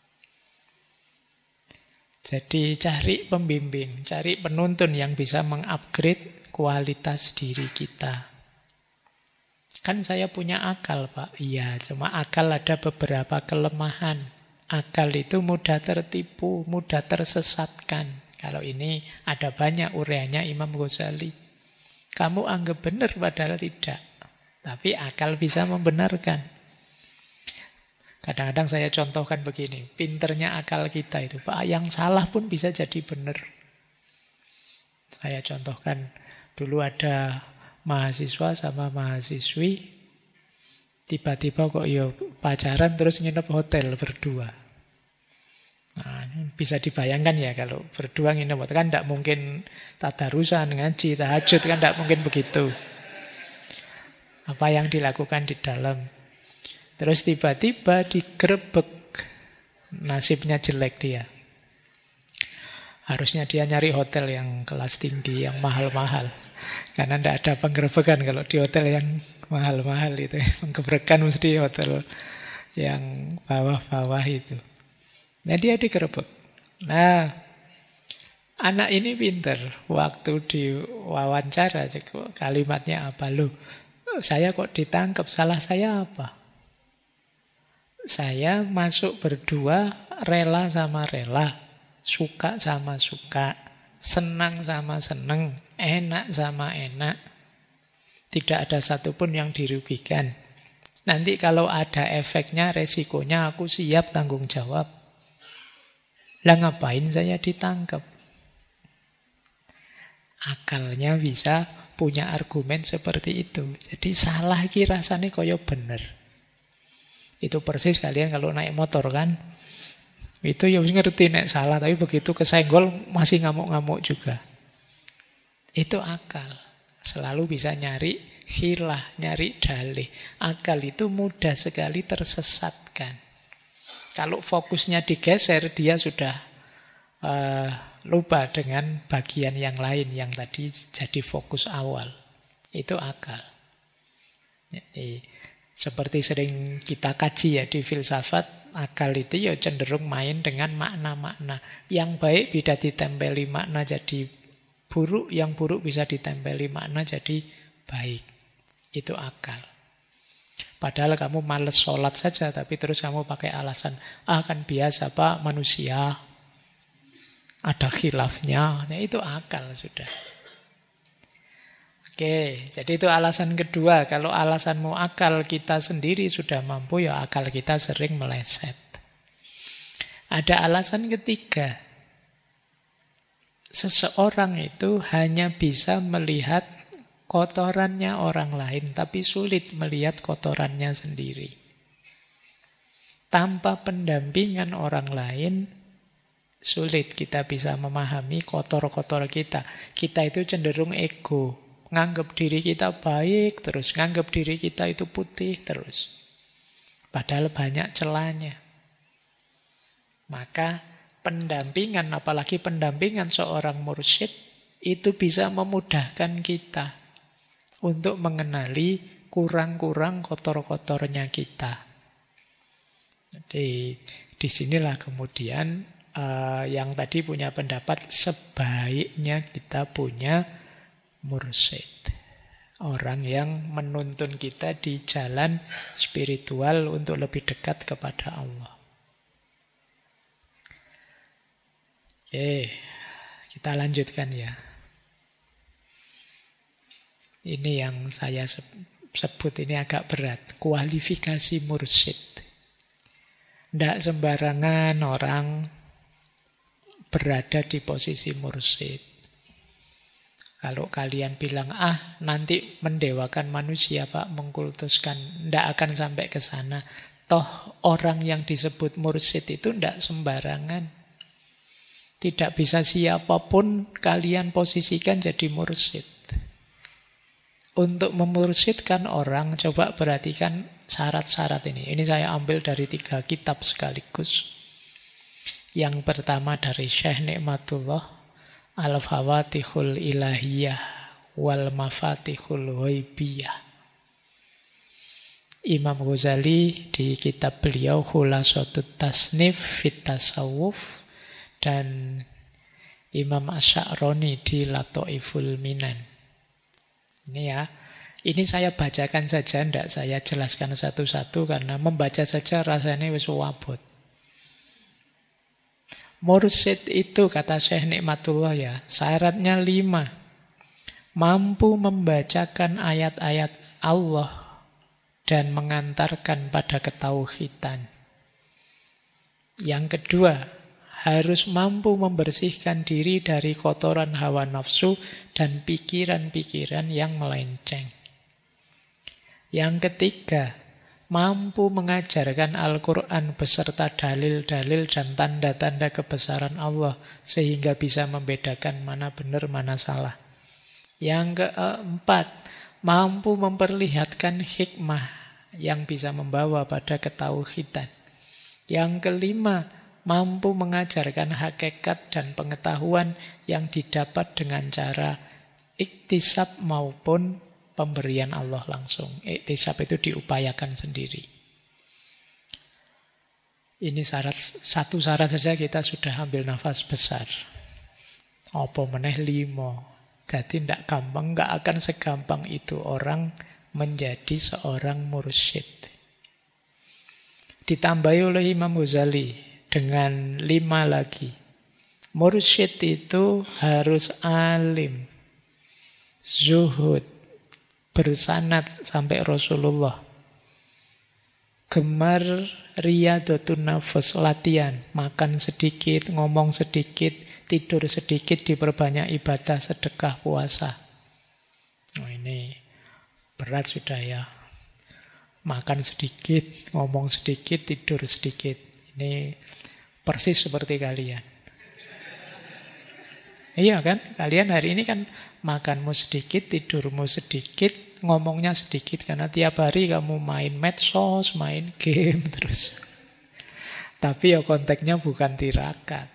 Jadi cari pembimbing, cari penuntun yang bisa mengupgrade kualitas diri kita. Kan saya punya akal Pak. Iya, cuma akal ada beberapa kelemahan. Akal itu mudah tertipu, mudah tersesatkan. Kalau ini ada banyak uraiannya Imam Ghazali. Kamu anggap benar padahal tidak. Tapi akal bisa membenarkan. Kadang-kadang saya contohkan begini, pinternya akal kita itu, Pak, yang salah pun bisa jadi benar. Saya contohkan, dulu ada mahasiswa sama mahasiswi, tiba-tiba kok ya pacaran terus nginep hotel berdua. Nah, bisa dibayangkan ya kalau berdua nginep hotel, kan tidak mungkin tadarusan, ngaji, tahajud, kan tidak mungkin begitu. Apa yang dilakukan di dalam. Terus tiba-tiba digerebek, nasibnya jelek dia. Harusnya dia nyari hotel yang kelas tinggi, yang mahal-mahal. Karena tidak ada penggerebekan kalau di hotel yang mahal-mahal itu. Penggerebekan mesti hotel yang bawah-bawah itu. Nah dia digerebek. Nah anak ini pinter. Waktu diwawancara kalimatnya apa? Loh, saya kok ditangkap, salah saya apa? Saya masuk berdua, rela sama rela, suka sama suka, senang sama senang, enak sama enak. Tidak ada satupun yang dirugikan. Nanti kalau ada efeknya, resikonya aku siap tanggung jawab. Lah ngapain saya ditangkap? Akalnya bisa punya argumen seperti itu. Jadi salah iki rasane kaya bener. Itu persis kalian kalau naik motor kan. Itu ya ngerti nek salah, tapi begitu kesenggol masih ngamuk-ngamuk juga. Itu akal. Selalu bisa nyari hilah, nyari dalih. Akal itu mudah sekali tersesatkan. Kalau fokusnya digeser, dia sudah lupa dengan bagian yang lain yang tadi jadi fokus awal. Itu akal. Jadi seperti sering kita kaji ya di filsafat, akal itu ya cenderung main dengan makna-makna. Yang baik bisa ditempeli makna jadi buruk, yang buruk bisa ditempeli makna jadi baik. Itu akal. Padahal kamu males sholat saja, tapi terus kamu pakai alasan, kan biasa Pak, manusia. Ada khilafnya. Nah, itu akal sudah. Oke, jadi itu alasan kedua. Kalau alasanmu akal kita sendiri sudah mampu, ya akal kita sering meleset. Ada alasan ketiga. seseorang itu hanya bisa melihat kotorannya orang lain, tapi sulit melihat kotorannya sendiri. Tanpa pendampingan orang lain, sulit kita bisa memahami kotor-kotor kita. Kita itu cenderung ego, nganggap diri kita baik terus, nganggap diri kita itu putih terus. Padahal banyak celahnya. Maka pendampingan, apalagi pendampingan seorang mursyid, itu bisa memudahkan kita untuk mengenali kurang-kurang kotor-kotornya kita. Jadi disinilah kemudian yang tadi punya pendapat sebaiknya kita punya mursyid. Orang yang menuntun kita di jalan spiritual untuk lebih dekat kepada Allah. Oke, kita lanjutkan ya. Ini yang saya sebut ini agak berat. Kualifikasi mursyid. Tidak sembarangan orang berada di posisi mursyid. Kalau kalian bilang, nanti mendewakan manusia Pak, mengkultuskan. Tidak akan sampai ke sana. Toh orang yang disebut mursyid itu tidak sembarangan. Tidak bisa siapapun kalian posisikan jadi mursyid. Untuk memursyidkan orang, coba perhatikan syarat-syarat ini. Ini saya ambil dari 3 kitab sekaligus. Yang pertama dari Syekh Nikmatullah, Al-Fawatihul Ilahiyah wal Mafatihul Ghaibiyah. Imam Ghazali di kitab beliau Khulasatut Tasnif Fit Tasawuf, dan Imam Asy'aroni di Lataiful Minan. Ini ya, ini saya bacakan saja, tidak saya jelaskan satu-satu karena membaca saja rasanya wis wabot. Mursyid itu kata Syekh Nikmatullah ya, syaratnya 5. Mampu membacakan ayat-ayat Allah dan mengantarkan pada ketauhidan. Yang kedua, harus mampu membersihkan diri dari kotoran hawa nafsu dan pikiran-pikiran yang melenceng. Yang ketiga, mampu mengajarkan Al-Quran beserta dalil-dalil dan tanda-tanda kebesaran Allah sehingga bisa membedakan mana benar, mana salah. Yang keempat, mampu memperlihatkan hikmah yang bisa membawa pada ketauhidan. Yang kelima, mampu mengajarkan hakikat dan pengetahuan yang didapat dengan cara iktisab maupun pemberian Allah langsung. Iktisab itu diupayakan sendiri. Ini satu syarat saja kita sudah ambil nafas besar. Apa meneh 5. Jadi tidak gampang, nggak akan segampang itu orang menjadi seorang mursyid. Ditambahi oleh Imam Ghazali dengan 5 lagi. Mursyid itu harus alim, zuhud, bersanad sampai Rasulullah, gemar riyadhatun nafas, latihan, makan sedikit, ngomong sedikit, tidur sedikit, diperbanyak ibadah, sedekah, puasa. Ini berat sudah ya. Makan sedikit, ngomong sedikit, tidur sedikit. Ini persis seperti kalian. Iya kan? Kalian hari ini kan makanmu sedikit, tidurmu sedikit, ngomongnya sedikit. Karena tiap hari kamu main medsos, main game terus. Tapi ya konteksnya bukan tirakat.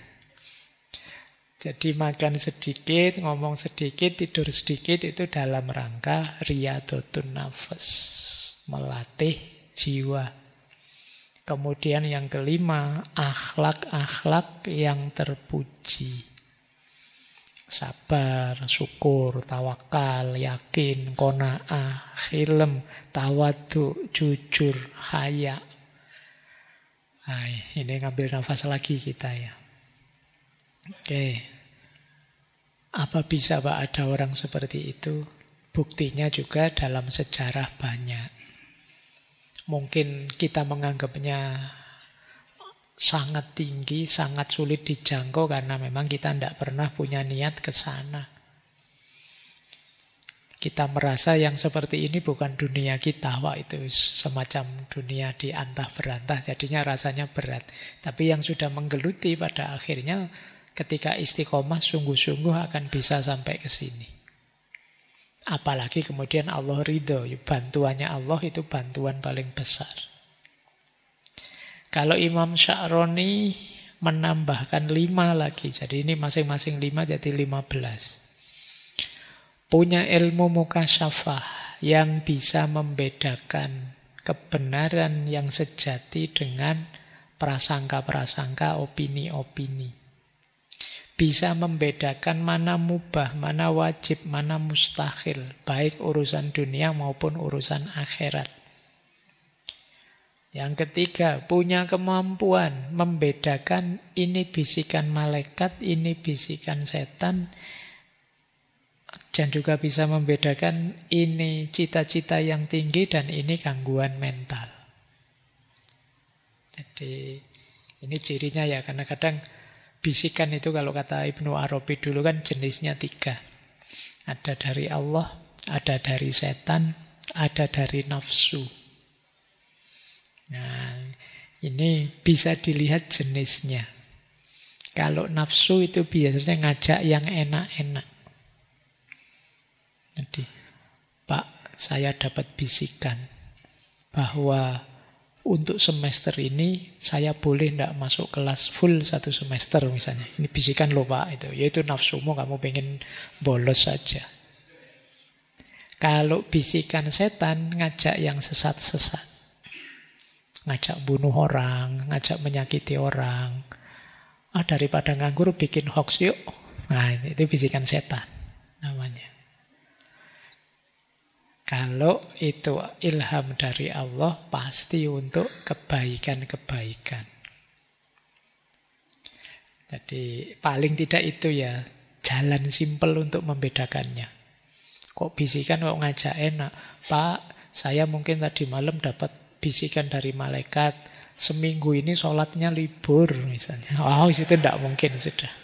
Jadi makan sedikit, ngomong sedikit, tidur sedikit itu dalam rangka riyadhatun nafas, melatih jiwa. Kemudian yang kelima, akhlak-akhlak yang terpuji. Sabar, syukur, tawakal, yakin, qanaah, khilm, tawadu, jujur, haya. Nah, ini ngambil nafas lagi kita ya. Oke. Apa bisa Pak ada orang seperti itu? Buktinya juga dalam sejarah banyak. Mungkin kita menganggapnya sangat tinggi, sangat sulit dijangkau karena memang kita tidak pernah punya niat ke sana. Kita merasa yang seperti ini bukan dunia kita. Wah, itu semacam dunia di antah berantah, jadinya rasanya berat. Tapi yang sudah menggeluti pada akhirnya ketika istiqomah sungguh-sungguh akan bisa sampai ke sini. Apalagi kemudian Allah ridho, bantuannya Allah itu bantuan paling besar. Kalau Imam Sya'roni menambahkan 5 lagi, jadi ini masing-masing 5 jadi 15. Punya ilmu mukasyafah yang bisa membedakan kebenaran yang sejati dengan prasangka-prasangka, opini-opini. Bisa membedakan mana mubah, mana wajib, mana mustahil, baik urusan dunia maupun urusan akhirat. Yang ketiga, punya kemampuan membedakan ini bisikan malaikat, ini bisikan setan, dan juga bisa membedakan ini cita-cita yang tinggi dan ini gangguan mental. Jadi ini cirinya ya, karena kadang bisikan itu kalau kata Ibnu Arabi dulu kan jenisnya 3. Ada dari Allah, ada dari setan, ada dari nafsu. Nah, ini bisa dilihat jenisnya. Kalau nafsu itu biasanya ngajak yang enak-enak. Jadi, Pak, saya dapat bisikan bahwa untuk semester ini saya boleh tidak masuk kelas full 1 semester misalnya. Ini bisikan loh Pak, itu. Yaitu nafsumu, kamu pengen bolos saja. Kalau bisikan setan ngajak yang sesat-sesat. Ngajak bunuh orang, ngajak menyakiti orang. Daripada nganggur bikin hoax yuk. Nah, itu bisikan setan namanya. Kalau itu ilham dari Allah, pasti untuk kebaikan-kebaikan. Jadi paling tidak itu ya, jalan simpel untuk membedakannya. Kok bisikan kok ngajak enak? Pak, saya mungkin tadi malam dapat bisikan dari malaikat, seminggu ini sholatnya libur misalnya. Oh, itu tidak mungkin sudah.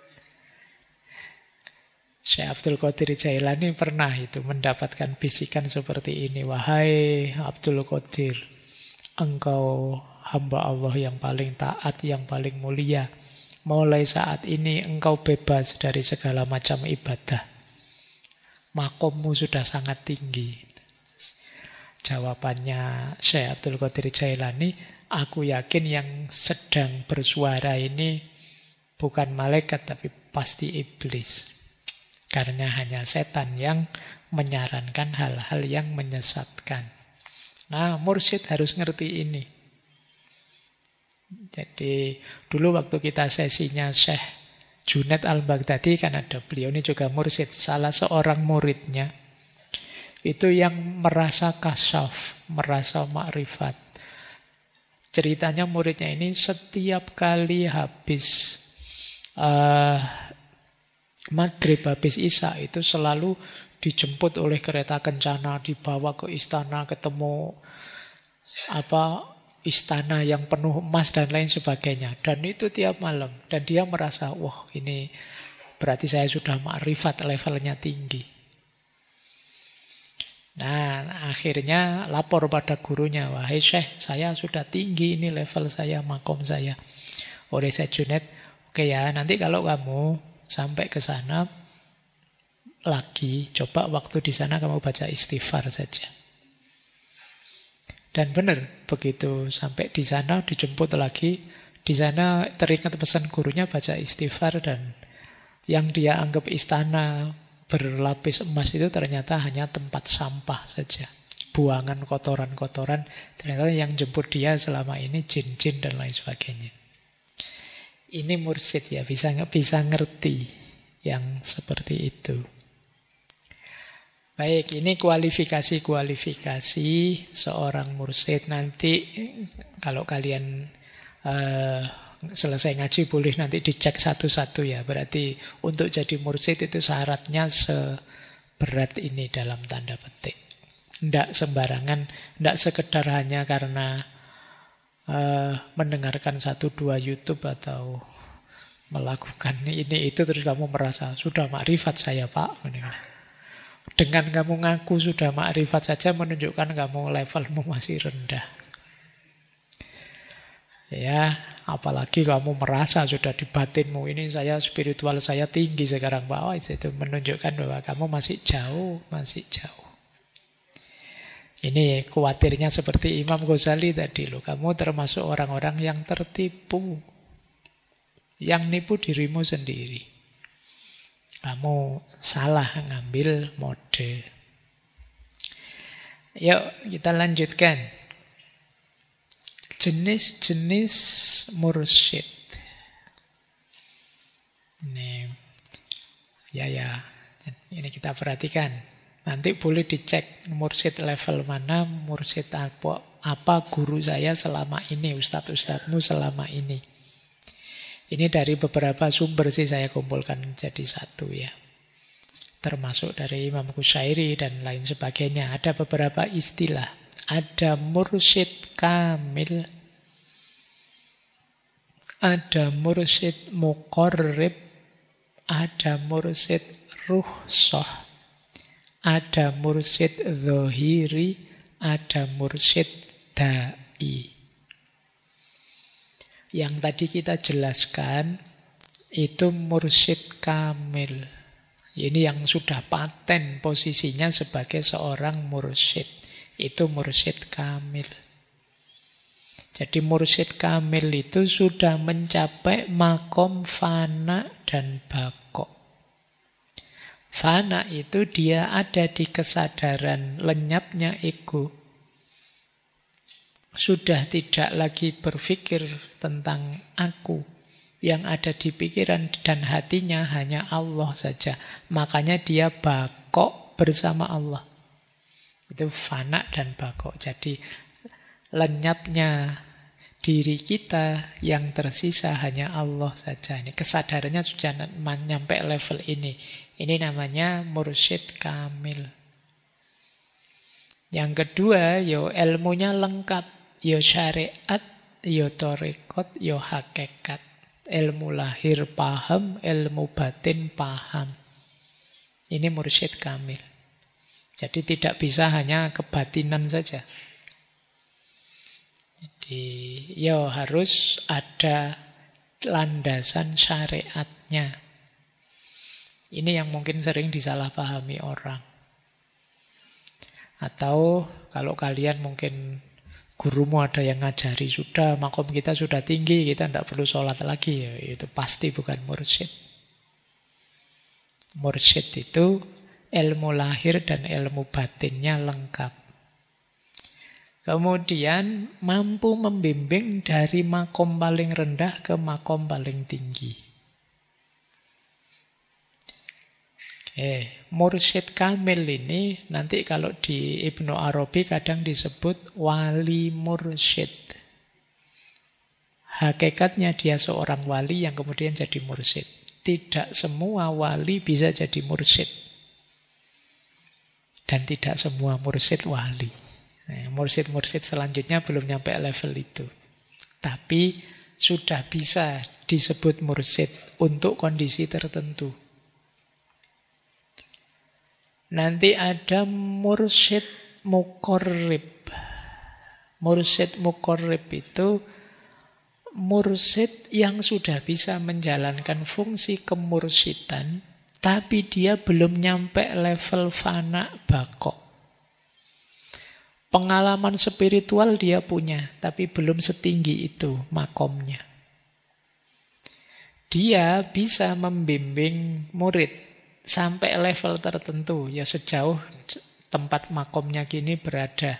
Syekh Abdul Qadir Jailani pernah itu mendapatkan bisikan seperti ini. Wahai Abdul Qadir, engkau hamba Allah yang paling taat, yang paling mulia. Mulai saat ini engkau bebas dari segala macam ibadah. Makommu sudah sangat tinggi. Jawabannya Syekh Abdul Qadir Jailani, aku yakin yang sedang bersuara ini bukan malaikat tapi pasti iblis. Karena hanya setan yang menyarankan hal-hal yang menyesatkan. Nah, mursyid harus ngerti ini. Jadi, dulu waktu kita sesinya Syekh Junaid Al-Baghdadi, kan ada beliau ini juga mursyid. Salah seorang muridnya, itu yang merasa kasyaf, merasa makrifat. Ceritanya muridnya ini setiap kali habis Maghrib, habis Isya itu selalu dijemput oleh kereta kencana, dibawa ke istana, ketemu istana yang penuh emas dan lain sebagainya. Dan itu tiap malam. Dan dia merasa, wah ini berarti saya sudah makrifat, levelnya tinggi. Nah, akhirnya lapor pada gurunya, wahai Syekh, saya sudah tinggi ini level saya, makom saya. Oleh Syekh Junaid, oke ya, nanti kalau kamu sampai ke sana lagi, coba waktu di sana kamu baca istighfar saja. Dan benar, begitu sampai di sana dijemput lagi, di sana teringat pesan gurunya baca istighfar, dan yang dia anggap istana berlapis emas itu ternyata hanya tempat sampah saja. Buangan kotoran-kotoran, ternyata yang jemput dia selama ini jin-jin dan lain sebagainya. Ini mursyid ya, bisa ngerti yang seperti itu. Baik, ini kualifikasi seorang mursyid. Nanti kalau kalian selesai ngaji boleh nanti dicek satu-satu ya. Berarti untuk jadi mursyid itu syaratnya seberat ini dalam tanda petik. Tidak sembarangan, tidak sekedar hanya karena mendengarkan 1-2 YouTube atau melakukan ini itu terus kamu merasa sudah makrifat saya Pak. Dengan kamu ngaku sudah makrifat saja menunjukkan kamu levelmu masih rendah. Ya, apalagi kamu merasa sudah di batinmu ini spiritual saya tinggi sekarang Pak. Oh, itu menunjukkan bahwa kamu masih jauh, masih jauh. Ini khawatirnya seperti Imam Ghazali tadi loh. Kamu termasuk orang-orang yang tertipu. Yang nipu dirimu sendiri. Kamu salah ngambil mode. Yuk kita lanjutkan. Jenis-jenis mursyid. Ini kita perhatikan. Nanti boleh dicek mursyid level mana, mursyid apa guru saya selama ini, ustadz-ustadzmu selama ini. Ini dari beberapa sumber sih saya kumpulkan jadi satu ya. Termasuk dari Imam Qushairi dan lain sebagainya. Ada beberapa istilah. Ada mursyid kamil, ada mursyid muqarrib, ada mursyid ruhsah, ada mursyid zahiri, ada mursyid da'i. Yang tadi kita jelaskan itu mursyid kamil. Ini yang sudah paten posisinya sebagai seorang mursyid. Itu mursyid kamil. Jadi mursyid kamil itu sudah mencapai makom fana dan bako. Fana itu dia ada di kesadaran lenyapnya ego. Sudah tidak lagi berpikir tentang aku. Yang ada di pikiran dan hatinya hanya Allah saja. Makanya dia bako bersama Allah. Itu fana dan bako. Jadi lenyapnya diri kita, yang tersisa hanya Allah saja. Ini kesadarannya sudah nyampe level ini. Ini namanya mursyid kamil. Yang kedua, ilmunya lengkap. Syariat, thariqat, hakikat. Ilmu lahir paham, ilmu batin paham. Ini mursyid kamil. Jadi tidak bisa hanya kebatinan saja. Jadi harus ada landasan syariatnya. Ini yang mungkin sering disalahpahami orang. Atau kalau kalian mungkin gurumu ada yang ngajari, sudah makom kita sudah tinggi, kita tidak perlu sholat lagi. Itu pasti bukan mursyid. Mursyid itu ilmu lahir dan ilmu batinnya lengkap. Kemudian mampu membimbing dari makom paling rendah ke makom paling tinggi. Mursyid kamil ini nanti kalau di Ibnu Arabi kadang disebut wali mursyid. Hakikatnya dia seorang wali yang kemudian jadi mursyid. Tidak semua wali bisa jadi mursyid. Dan tidak semua mursyid wali. Mursyid-mursyid selanjutnya belum nyampe level itu. Tapi sudah bisa disebut mursyid untuk kondisi tertentu. Nanti ada mursyid muqarrib. Mursyid muqarrib itu mursyid yang sudah bisa menjalankan fungsi kemursyidan, tapi dia belum nyampe level fana bako. Pengalaman spiritual dia punya, tapi belum setinggi itu makomnya. Dia bisa membimbing murid sampai level tertentu, sejauh tempat makomnya kini berada.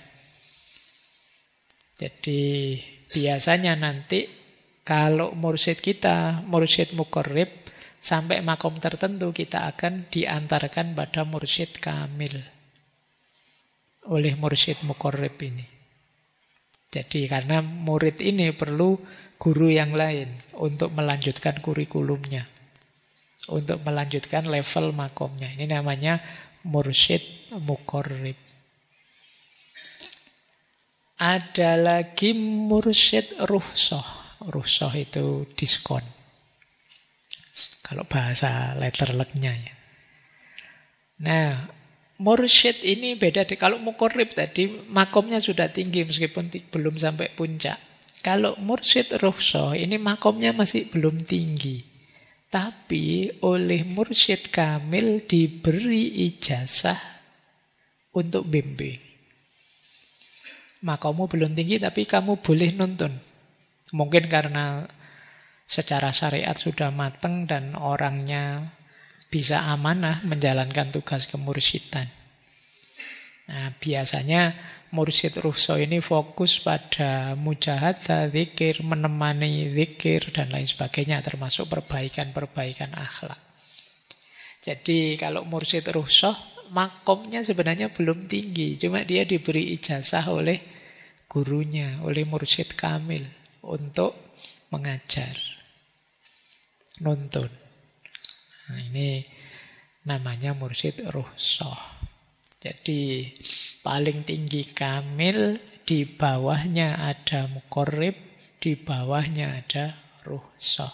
Jadi biasanya nanti kalau mursyid kita, mursyid muqarrib, sampai makom tertentu kita akan diantarkan pada mursyid kamil oleh mursyid muqarrib ini. Jadi karena murid ini perlu guru yang lain untuk melanjutkan kurikulumnya, untuk melanjutkan level makomnya. Ini namanya mursyid muqarrib. Ada lagi mursyid rukhsah. Rukhsah itu diskon. Kalau bahasa letterleknya ya. Nah, mursyid ini beda. Kalau muqarrib tadi makomnya sudah tinggi meskipun belum sampai puncak. Kalau mursyid rukhsah ini makomnya masih belum tinggi. Tapi oleh mursyid kamil diberi ijazah untuk bimbing. Makommu belum tinggi tapi kamu boleh nuntun. Mungkin karena secara syariat sudah matang dan orangnya bisa amanah menjalankan tugas kemursyidhan. Nah, biasanya mursyid rukhsah ini fokus pada mujahadah, zikir, menemani zikir, dan lain sebagainya, termasuk perbaikan-perbaikan akhlak. Jadi kalau mursyid rukhsah, makomnya sebenarnya belum tinggi, cuma dia diberi ijazah oleh gurunya, oleh mursyid kamil untuk mengajar, nuntun. Nah, ini namanya mursyid rukhsah. Jadi paling tinggi kamil, di bawahnya ada muqarrib, di bawahnya ada rukhsah.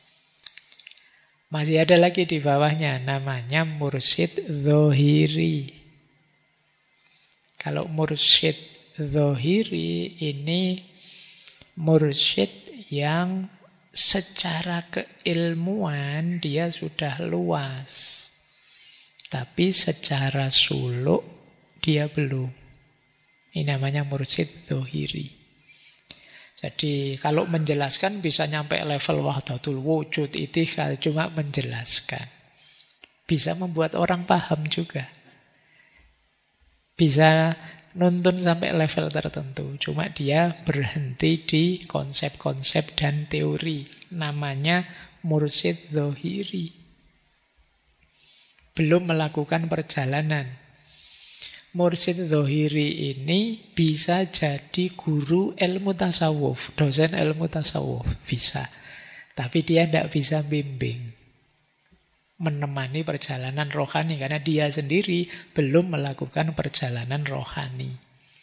Masih ada lagi di bawahnya, namanya mursyid zahiri. Kalau mursyid zahiri ini mursyid yang secara keilmuan dia sudah luas. Tapi secara suluk dia belum. Ini namanya mursyid zahiri. Jadi kalau menjelaskan bisa nyampe level wahdatul wujud, itihad, cuma menjelaskan. Bisa membuat orang paham juga. Bisa nuntun sampai level tertentu. Cuma dia berhenti di konsep-konsep dan teori. Namanya mursyid zahiri. Belum melakukan perjalanan. Mursyid zahiri ini bisa jadi guru ilmu tasawuf, dosen ilmu tasawuf, bisa. Tapi dia tidak bisa bimbing, menemani perjalanan rohani, karena dia sendiri belum melakukan perjalanan rohani.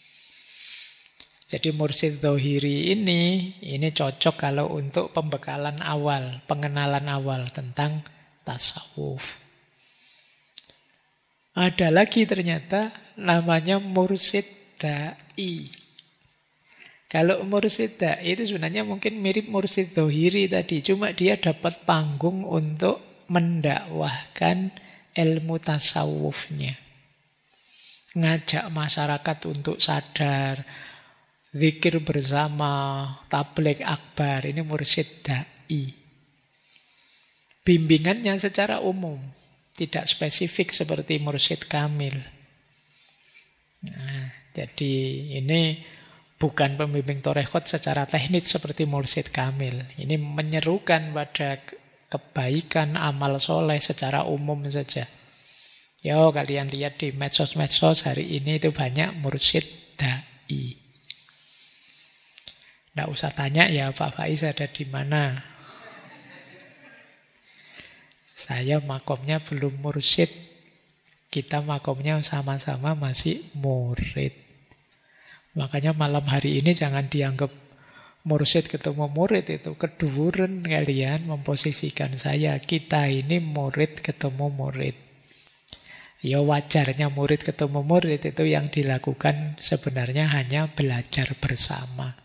Jadi mursyid zahiri ini cocok kalau untuk pembekalan awal, pengenalan awal tentang tasawuf. Ada lagi ternyata namanya mursyid da'i. Kalau mursyid da'i itu sebenarnya mungkin mirip mursyid zahiri tadi. Cuma dia dapat panggung untuk mendakwahkan ilmu tasawufnya. Ngajak masyarakat untuk sadar, zikir bersama, tabligh akbar. Ini mursyid da'i. Bimbingannya secara umum. Tidak spesifik seperti mursyid kamil. Nah, jadi ini bukan pembimbing thariqat secara teknik seperti mursyid kamil. Ini menyerukan pada kebaikan amal soleh secara umum saja. Yo, kalian lihat di medsos-medsos hari ini itu banyak mursyid da'i. Nggak usah tanya ya Pak Faiz ada di mana. Saya makomnya belum mursyid. Kita makomnya sama-sama masih murid. Makanya malam hari ini jangan dianggap mursyid ketemu murid itu. Keduren kalian memposisikan saya. Kita ini murid ketemu murid. Ya wajarnya murid ketemu murid itu yang dilakukan sebenarnya hanya belajar bersama.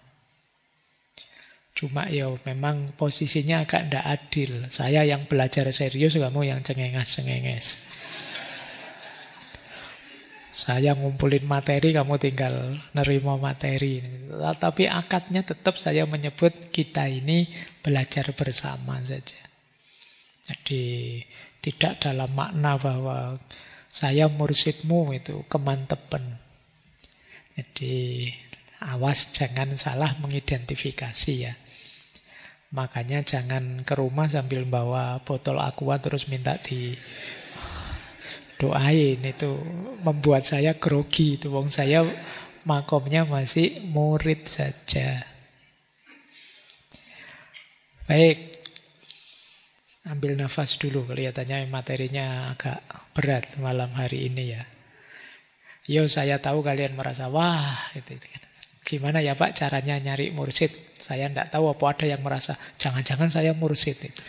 Cuma ya memang posisinya agak tidak adil. Saya yang belajar serius, kamu yang cengenges-cengenges. Saya ngumpulin materi, kamu tinggal nerima materi. Tapi akadnya tetap saya menyebut kita ini belajar bersama saja. Jadi tidak dalam makna bahwa saya mursyidmu itu kemantepan. Jadi awas jangan salah mengidentifikasi ya. Makanya jangan ke rumah sambil bawa botol aqua terus minta di doain. Itu membuat saya grogi. Itu wong saya makomnya masih murid saja. Baik. Ambil nafas dulu. Kelihatannya materinya agak berat malam hari ini ya. Yo saya tahu kalian merasa wah itu kan. Gimana ya Pak caranya nyari mursyid? Saya tidak tahu, apa ada yang merasa, jangan-jangan saya mursyid itu.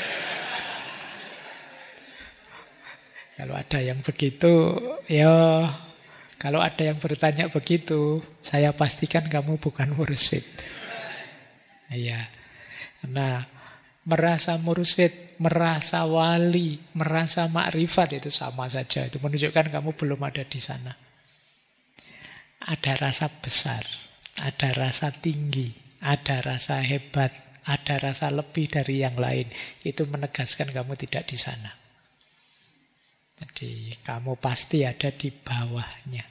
Kalau ada yang begitu, ya kalau ada yang bertanya begitu, saya pastikan kamu bukan mursyid. Iya. Nah, merasa mursyid, merasa wali, merasa makrifat itu sama saja. Itu menunjukkan kamu belum ada di sana. Ada rasa besar, ada rasa tinggi, ada rasa hebat, ada rasa lebih dari yang lain. Itu menegaskan kamu tidak di sana. Jadi kamu pasti ada di bawahnya.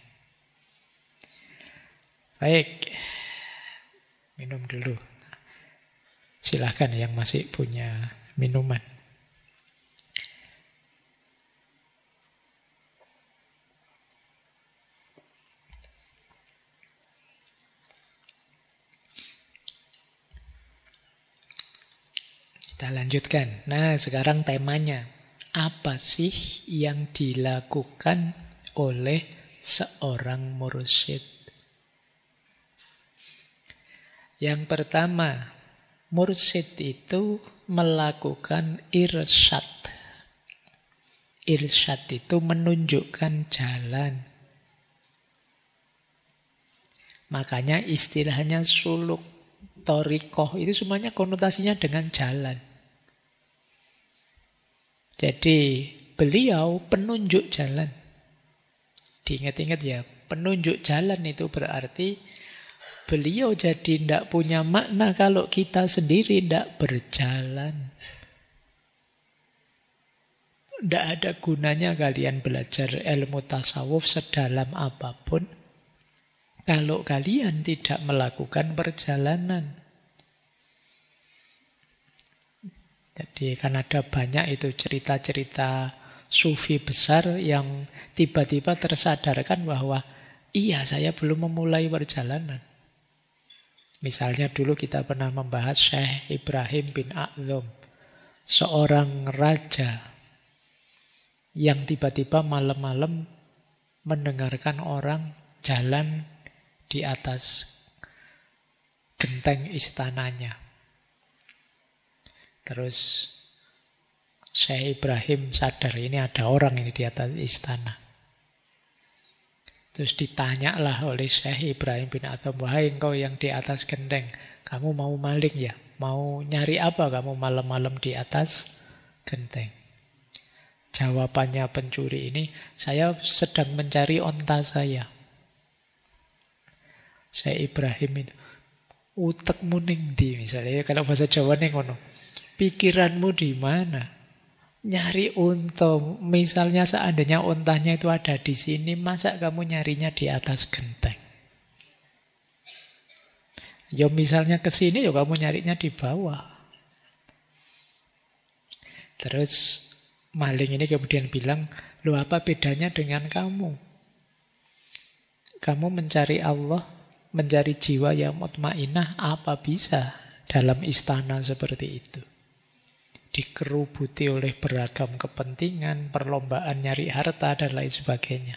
Baik, minum dulu. Silakan yang masih punya minuman. Kita lanjutkan. Nah, sekarang temanya. Apa sih yang dilakukan oleh seorang mursyid? Yang pertama, mursyid itu melakukan irsyad. Irsyad itu menunjukkan jalan. Makanya istilahnya suluk, thariqah, itu semuanya konotasinya dengan jalan. Jadi beliau penunjuk jalan. Diingat-ingat ya, penunjuk jalan itu berarti beliau jadi tidak punya makna kalau kita sendiri tidak berjalan. Tidak ada gunanya kalian belajar ilmu tasawuf sedalam apapun kalau kalian tidak melakukan perjalanan. Jadi kan ada banyak itu cerita-cerita sufi besar yang tiba-tiba tersadarkan bahwa iya, saya belum memulai perjalanan. Misalnya dulu kita pernah membahas Syekh Ibrahim bin A'zam, seorang raja yang tiba-tiba malam-malam mendengarkan orang jalan di atas genteng istananya. Terus Syekh Ibrahim sadar ini ada orang ini di atas istana. Terus ditanyalah oleh Syekh Ibrahim bin A'zam, wahai engkau yang di atas genteng, kamu mau maling ya? Mau nyari apa kamu malam-malam di atas genteng? Jawabannya pencuri ini, saya sedang mencari onta saya. Syekh Ibrahim itu, utekmu ning ndi misalnya, kalau bahasa Jawa ning ngono. Pikiranmu di mana? Nyari unta. Misalnya seandainya untanya itu ada di sini, masa kamu nyarinya di atas genteng? Ya misalnya ke sini, ya kamu nyarinya di bawah. Terus maling ini kemudian bilang, loh apa bedanya dengan kamu? Kamu mencari Allah, mencari jiwa yang mutmainah, apa bisa dalam istana seperti itu? Dikerubuti oleh beragam kepentingan, perlombaan nyari harta, dan lain sebagainya.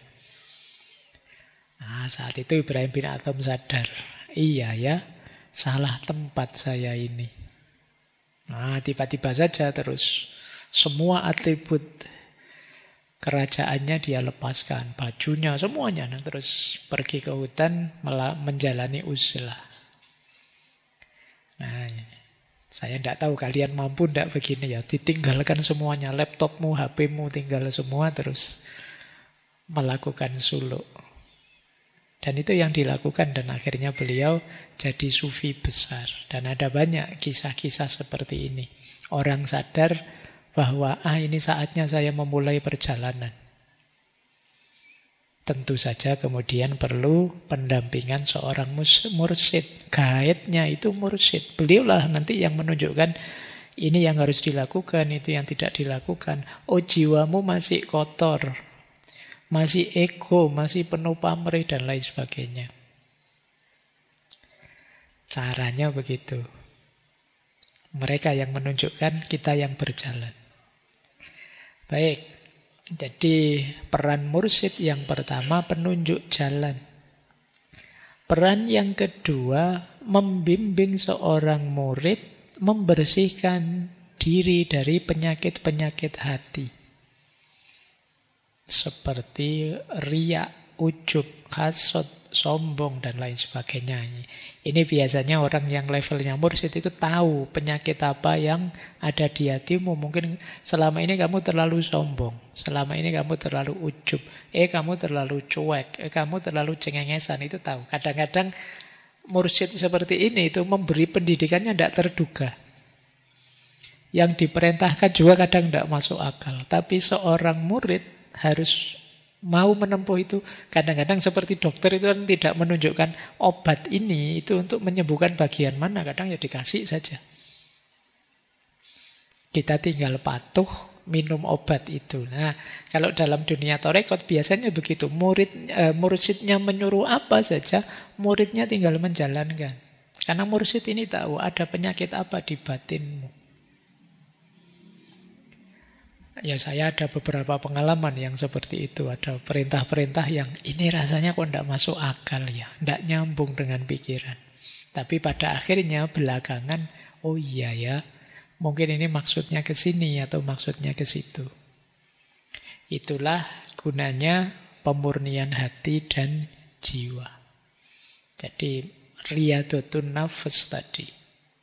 Nah, saat itu Ibrahim bin A'zam sadar, iya ya, salah tempat saya ini. Nah, tiba-tiba saja terus semua atribut kerajaannya dia lepaskan, bajunya, semuanya. Nah, terus pergi ke hutan menjalani uzlah. Nah, saya tidak tahu kalian mampu tidak begini ya. Ditinggalkan semuanya, laptopmu, HP-mu, tinggal semua terus melakukan suluk. Dan itu yang dilakukan dan akhirnya beliau jadi sufi besar. Dan ada banyak kisah-kisah seperti ini. Orang sadar bahwa ini saatnya saya memulai perjalanan. Tentu saja kemudian perlu pendampingan seorang mursyid. Guide-nya itu mursyid. Beliaulah nanti yang menunjukkan ini yang harus dilakukan, itu yang tidak dilakukan. Oh, jiwamu masih kotor, masih ego, masih penuh pamrih dan lain sebagainya. Caranya begitu. Mereka yang menunjukkan, kita yang berjalan. Baik. Jadi peran mursyid yang pertama penunjuk jalan. Peran yang kedua, membimbing seorang murid membersihkan diri dari penyakit-penyakit hati. Seperti riya, ujub, hasad, sombong, dan lain sebagainya. Ini biasanya orang yang levelnya mursyid itu tahu penyakit apa yang ada di hatimu. Mungkin selama ini kamu terlalu sombong, selama ini kamu terlalu ujub, kamu terlalu cuek, kamu terlalu cengengesan, itu tahu. Kadang-kadang mursyid seperti ini itu memberi pendidikannya tidak terduga. Yang diperintahkan juga kadang tidak masuk akal. Tapi seorang murid harus mau menempuh itu. Kadang-kadang seperti dokter itu kan tidak menunjukkan obat ini itu untuk menyembuhkan bagian mana. Kadang ya dikasih saja. Kita tinggal patuh minum obat itu. Nah, kalau dalam dunia tarekat biasanya begitu. Mursyidnya menyuruh apa saja, muridnya tinggal menjalankan. Karena mursyid ini tahu ada penyakit apa di batinmu. Ya, saya ada beberapa pengalaman yang seperti itu. Ada perintah-perintah yang ini rasanya kok tidak masuk akal ya. Tidak nyambung dengan pikiran. Tapi pada akhirnya belakangan, oh iya ya, mungkin ini maksudnya ke sini atau maksudnya ke situ. Itulah gunanya pemurnian hati dan jiwa. Jadi riyadhatun nafs tadi.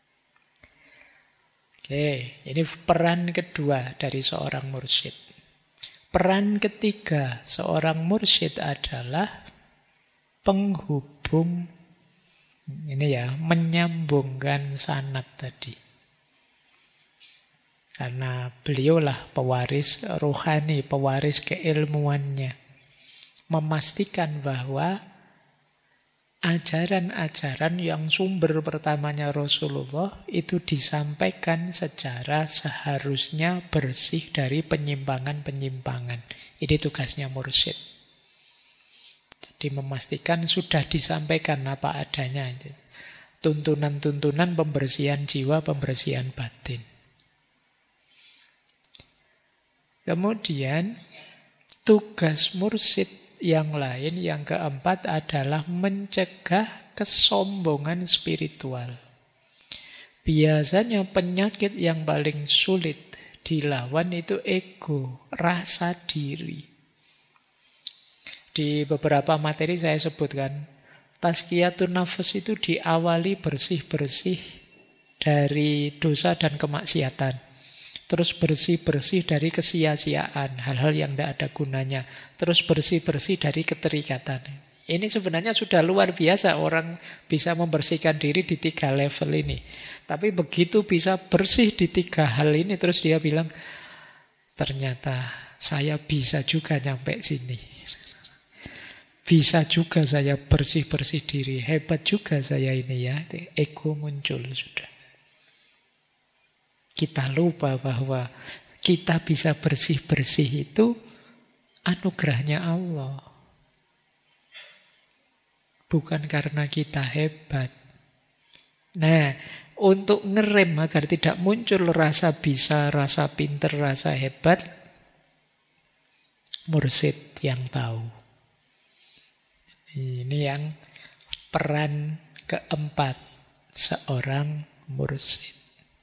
Oke, ini peran kedua dari seorang mursyid. Peran ketiga seorang mursyid adalah penghubung, ini ya, menyambungkan sanad tadi. Karena beliaulah pewaris rohani, pewaris keilmuannya. Memastikan bahwa ajaran-ajaran yang sumber pertamanya Rasulullah itu disampaikan secara seharusnya bersih dari penyimpangan-penyimpangan. Ini tugasnya mursyid. Jadi memastikan sudah disampaikan apa adanya. Tuntunan-tuntunan pembersihan jiwa, pembersihan batin. Kemudian tugas mursyid yang lain, yang keempat adalah mencegah kesombongan spiritual. Biasanya penyakit yang paling sulit dilawan itu ego, rasa diri. Di beberapa materi saya sebutkan, tazkiyatun nafs itu diawali bersih-bersih dari dosa dan kemaksiatan. Terus bersih-bersih dari kesia-siaan, hal-hal yang tidak ada gunanya. Terus bersih-bersih dari keterikatan. Ini sebenarnya sudah luar biasa orang bisa membersihkan diri di 3 level ini. Tapi begitu bisa bersih di 3 hal ini, terus dia bilang, ternyata saya bisa juga nyampe sini. Bisa juga saya bersih-bersih diri. Hebat juga saya ini ya. Ego muncul sudah. Kita lupa bahwa kita bisa bersih-bersih itu anugerahnya Allah. Bukan karena kita hebat. Nah, untuk ngerem agar tidak muncul rasa bisa, rasa pinter, rasa hebat, mursyid yang tahu. Ini yang peran keempat seorang mursyid.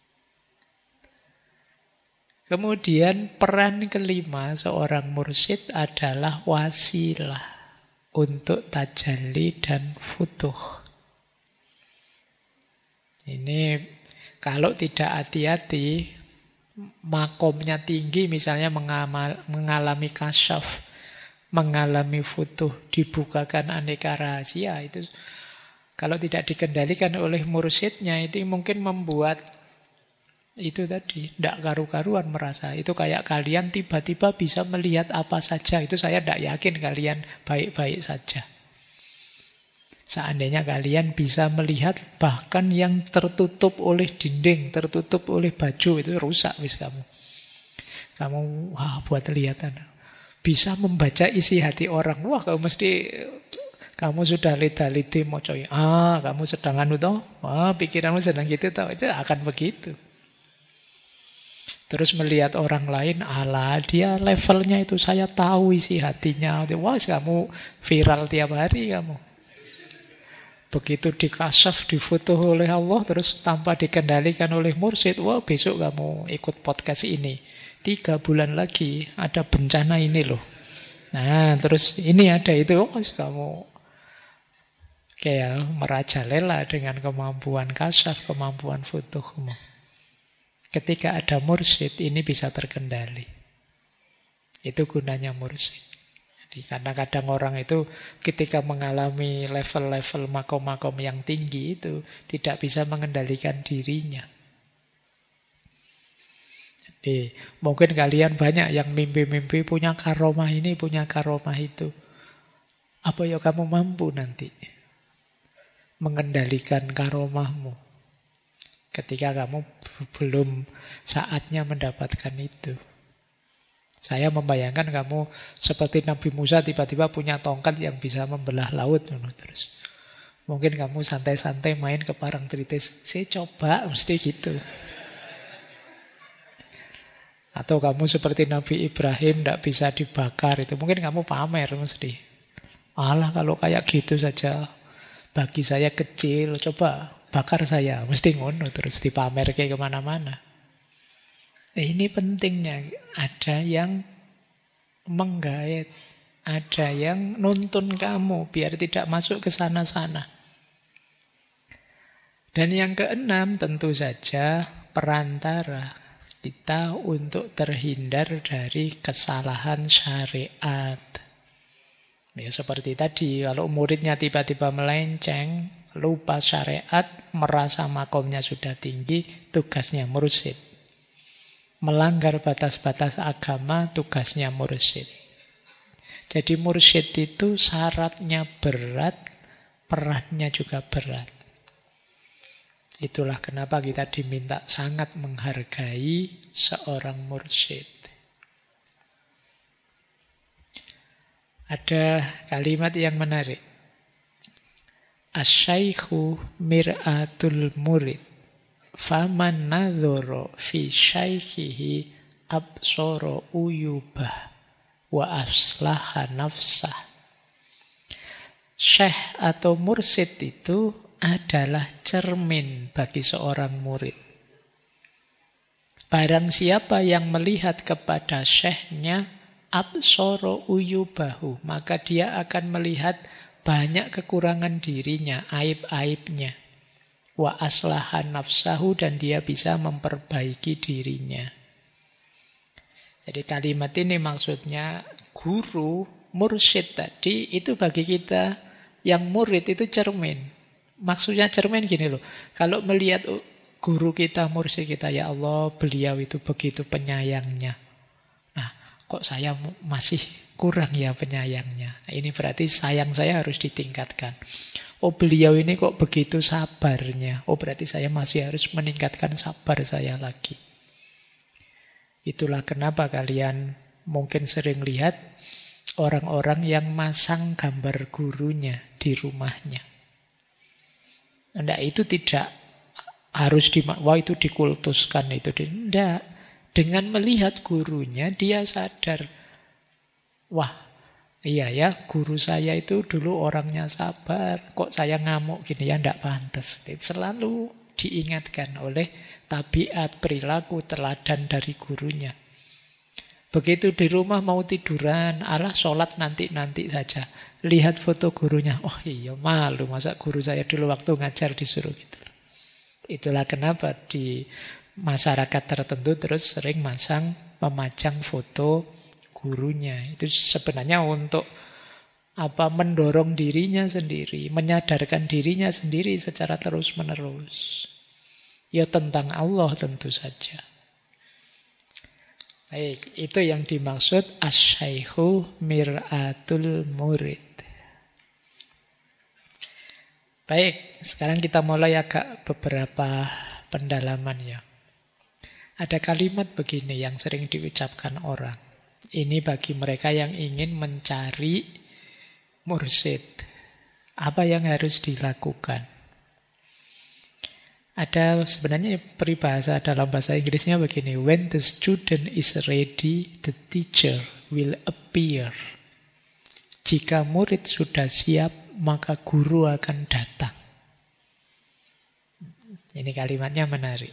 Kemudian peran kelima seorang mursyid adalah wasilah untuk tajalli dan futuh. Ini kalau tidak hati-hati, makomnya tinggi misalnya mengalami kasyaf, mengalami futuh, dibukakan aneka rahasia, itu kalau tidak dikendalikan oleh mursyidnya itu mungkin membuat itu tadi, tidak karu-karuan merasa. Itu kayak kalian tiba-tiba bisa melihat apa saja. Itu saya tidak yakin kalian baik-baik saja. Seandainya kalian bisa melihat bahkan yang tertutup oleh dinding, tertutup oleh baju, itu rusak wis kamu. Kamu buat lihatan. Bisa membaca isi hati orang. Wah, kamu sudah lita-liti mau coy. Kamu sedang anu toh? Pikiranmu sedang gitu toh. Itu akan begitu. Terus melihat orang lain, dia levelnya itu saya tahu isi hatinya. Wah, kamu viral tiap hari kamu. Begitu dikasaf, difoto oleh Allah, terus tanpa dikendalikan oleh mursyid, wah besok kamu ikut podcast ini. 3 bulan lagi ada bencana ini loh. Nah, terus ini ada itu, oh, kamu kayak merajalela dengan kemampuan kasaf, kemampuan futuhmu. Ketika ada mursyid, ini bisa terkendali. Itu gunanya mursyid. Jadi kadang-kadang orang itu ketika mengalami level-level makom-makom yang tinggi itu tidak bisa mengendalikan dirinya. Jadi mungkin kalian banyak yang mimpi-mimpi punya karomah ini, punya karomah itu. Apa ya kamu mampu nanti mengendalikan karomahmu ketika kamu belum saatnya mendapatkan itu? Saya membayangkan kamu seperti Nabi Musa tiba-tiba punya tongkat yang bisa membelah laut. Terus mungkin kamu santai-santai main ke Parangtritis. Saya coba, mesti gitu. Atau kamu seperti Nabi Ibrahim tidak bisa dibakar. Itu mungkin kamu pamer mesti. Alah kalau kayak gitu saja bagi saya kecil. Coba bakar saya. Mesti ngono terus dipamer kayak kemana-mana. Ini pentingnya, ada yang menggait, ada yang nuntun kamu biar tidak masuk ke sana-sana. Dan yang keenam tentu saja perantara kita untuk terhindar dari kesalahan syariat. Ya seperti tadi, kalau muridnya tiba-tiba melenceng, lupa syariat, merasa makomnya sudah tinggi, tugasnya mursyid. Melanggar batas-batas agama, tugasnya mursyid. Jadi mursyid itu syaratnya berat, perannya juga berat. Itulah kenapa kita diminta sangat menghargai seorang mursyid. Ada kalimat yang menarik. Asy-syaikhu mir'atul murid. Faman nadhara fi syaikhihi absara uyubah wa aslaha nafsah. Syekh atau mursyid itu adalah cermin bagi seorang murid. Barang siapa yang melihat kepada syekhnya absara uyubahu, maka dia akan melihat banyak kekurangan dirinya, aib-aibnya. Wa aslahan nafsahu, dan dia bisa memperbaiki dirinya. Jadi kalimat ini maksudnya guru, mursyid tadi itu bagi kita yang murid itu cermin. Maksudnya cermin gini loh. Kalau melihat guru kita, mursyid kita, ya Allah beliau itu begitu penyayangnya. Nah kok saya masih kurang ya penyayangnya. Nah, ini berarti sayang saya harus ditingkatkan. Oh beliau ini kok begitu sabarnya. Oh berarti saya masih harus meningkatkan sabar saya lagi. Itulah kenapa kalian mungkin sering lihat orang-orang yang masang gambar gurunya di rumahnya. Nah itu tidak harus wah itu dikultuskan itu. Tidak. Dengan melihat gurunya dia sadar. Wah. Iya ya, guru saya itu dulu orangnya sabar. Kok saya ngamuk gini ya, tidak pantas. Selalu diingatkan oleh tabiat, perilaku, teladan dari gurunya. Begitu di rumah mau tiduran, alah sholat nanti-nanti saja. Lihat foto gurunya, oh iya malu, masa guru saya dulu waktu ngajar disuruh gitu. Itulah kenapa di masyarakat tertentu terus sering memajang foto gurunya. Itu sebenarnya untuk mendorong dirinya sendiri, menyadarkan dirinya sendiri secara terus-menerus. Ya tentang Allah tentu saja. Baik, itu yang dimaksud asy-syaikhu mir'atul murid. Baik, sekarang kita mulai agak beberapa pendalaman ya. Ada kalimat begini yang sering diucapkan orang. Ini bagi mereka yang ingin mencari mursyid. Apa yang harus dilakukan? Ada sebenarnya peribahasa dalam bahasa Inggrisnya begini. When the student is ready, the teacher will appear. Jika murid sudah siap, maka guru akan datang. Ini kalimatnya menarik.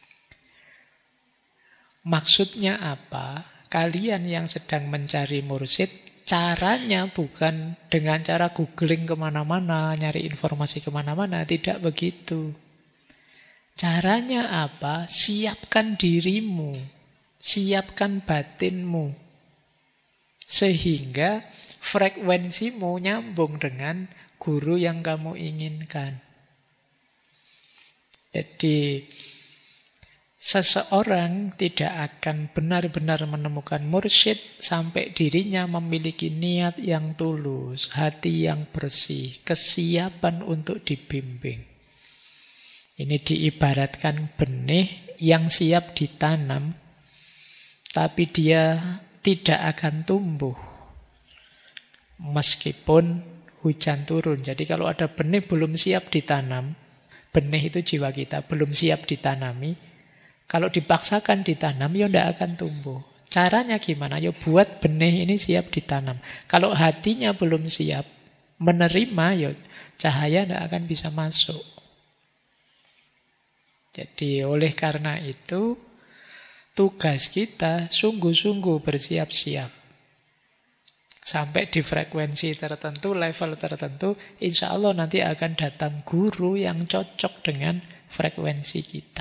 Maksudnya apa? Kalian yang sedang mencari mursyid, caranya bukan dengan cara googling kemana-mana, nyari informasi kemana-mana. Tidak begitu. Caranya apa? Siapkan dirimu. Siapkan batinmu. Sehingga frekuensimu nyambung dengan guru yang kamu inginkan. Jadi seseorang tidak akan benar-benar menemukan mursyid sampai dirinya memiliki niat yang tulus, hati yang bersih, kesiapan untuk dibimbing. Ini diibaratkan benih yang siap ditanam, tapi dia tidak akan tumbuh meskipun hujan turun. Jadi kalau ada benih belum siap ditanam, benih itu jiwa kita, belum siap ditanami, kalau dipaksakan ditanam, ya tidak akan tumbuh. Caranya gimana? Ya buat benih ini siap ditanam. Kalau hatinya belum siap menerima, ya cahaya tidak akan bisa masuk. Jadi oleh karena itu, tugas kita sungguh-sungguh bersiap-siap. Sampai di frekuensi tertentu, level tertentu, insya Allah nanti akan datang guru yang cocok dengan frekuensi kita.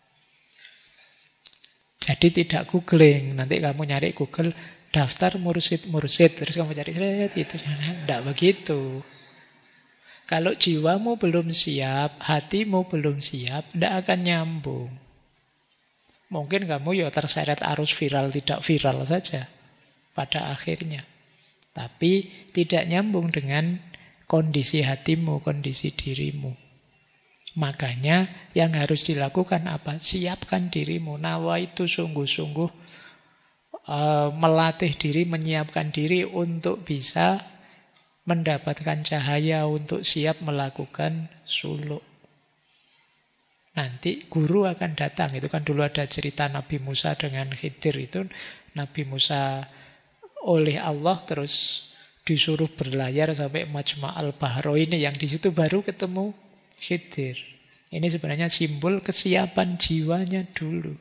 Jadi tidak googling. Nanti kamu nyari Google, daftar mursyid, terus kamu cari, gitu. Tidak begitu. Kalau jiwamu belum siap, hatimu belum siap, tidak akan nyambung. Mungkin kamu ya terseret arus viral, tidak viral saja pada akhirnya. Tapi tidak nyambung dengan kondisi hatimu, kondisi dirimu. Makanya yang harus dilakukan apa? Siapkan dirimu. Nawa itu sungguh-sungguh melatih diri, menyiapkan diri untuk bisa mendapatkan cahaya, untuk siap melakukan suluk. Nanti guru akan datang. Itu kan dulu ada cerita Nabi Musa dengan Khidir itu. Nabi Musa oleh Allah terus disuruh berlayar sampai Majma' al-Bahrain, yang di situ baru ketemu Khidir. Ini sebenarnya simbol kesiapan jiwanya dulu.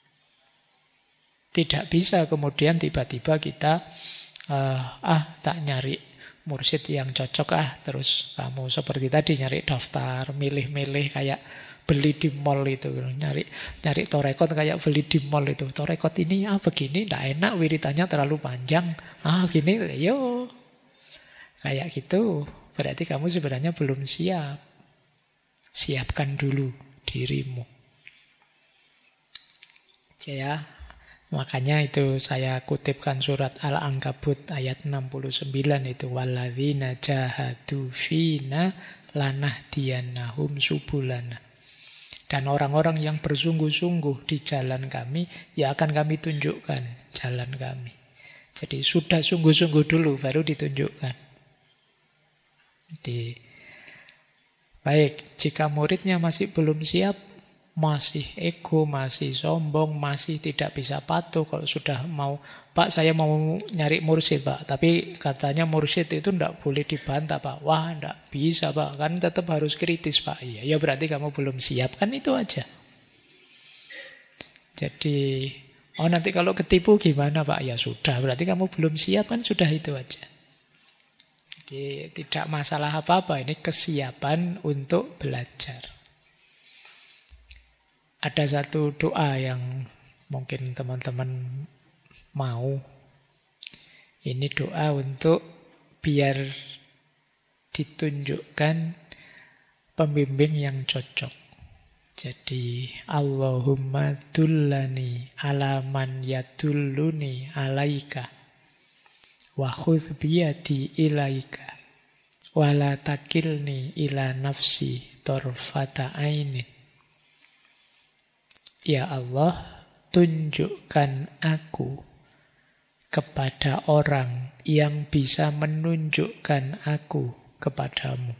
Tidak bisa kemudian tiba-tiba kita tak nyari mursyid yang cocok terus kamu seperti tadi nyari daftar, milih-milih kayak beli di mall itu, nyari torekot kayak beli di mall itu. Torekot ini begini, tidak enak, wiritannya terlalu panjang. Gini, yo. Kayak gitu, berarti kamu sebenarnya belum siap. Siapkan dulu dirimu. Ya, makanya itu saya kutipkan surat Al-Ankabut ayat 69 itu, walladzina jahadu fina lanahdiyannahum subulana. Dan orang-orang yang bersungguh-sungguh di jalan kami, ya akan kami tunjukkan jalan kami. Jadi sudah sungguh-sungguh dulu, baru ditunjukkan. Jadi, baik, jika muridnya masih belum siap, masih ego, masih sombong, masih tidak bisa patuh. Kalau sudah mau, Pak saya mau nyari mursyid Pak, tapi katanya mursyid itu tidak boleh dibantah Pak. Wah tidak bisa Pak, kan tetap harus kritis Pak. Iya, ya berarti kamu belum siap, kan itu aja. Jadi, nanti kalau ketipu gimana Pak? Ya sudah, berarti kamu belum siap, kan sudah itu aja. Jadi tidak masalah apa-apa, ini kesiapan untuk belajar. Ada satu doa yang mungkin teman-teman mau. Ini doa untuk biar ditunjukkan pembimbing yang cocok. Jadi, Allahumma dullani ala man yadulluni alaika wa khudh biyadi ilaika wa la takilni ila nafsi torfata ainin. Ya Allah, tunjukkan aku kepada orang yang bisa menunjukkan aku kepadamu.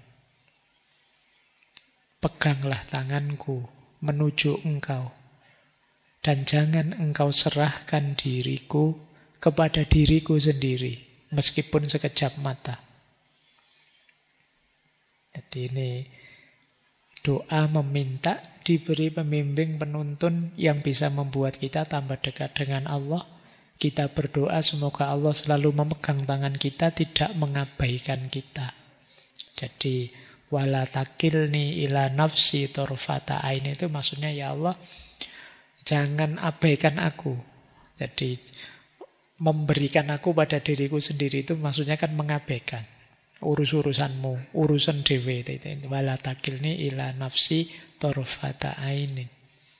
Peganglah tanganku menuju engkau, dan jangan engkau serahkan diriku kepada diriku sendiri, meskipun sekejap mata. Jadi ini Doa meminta, diberi pembimbing penuntun yang bisa membuat kita tambah dekat dengan Allah. Kita berdoa semoga Allah selalu memegang tangan kita, tidak mengabaikan kita. Jadi wala takilni ila nafsi torfata ain, itu maksudnya ya Allah jangan abaikan aku. Jadi memberikan aku pada diriku sendiri itu maksudnya kan mengabaikan urus-urusanmu, urusan dewe. Wala takilni ila nafsi torfata ainin.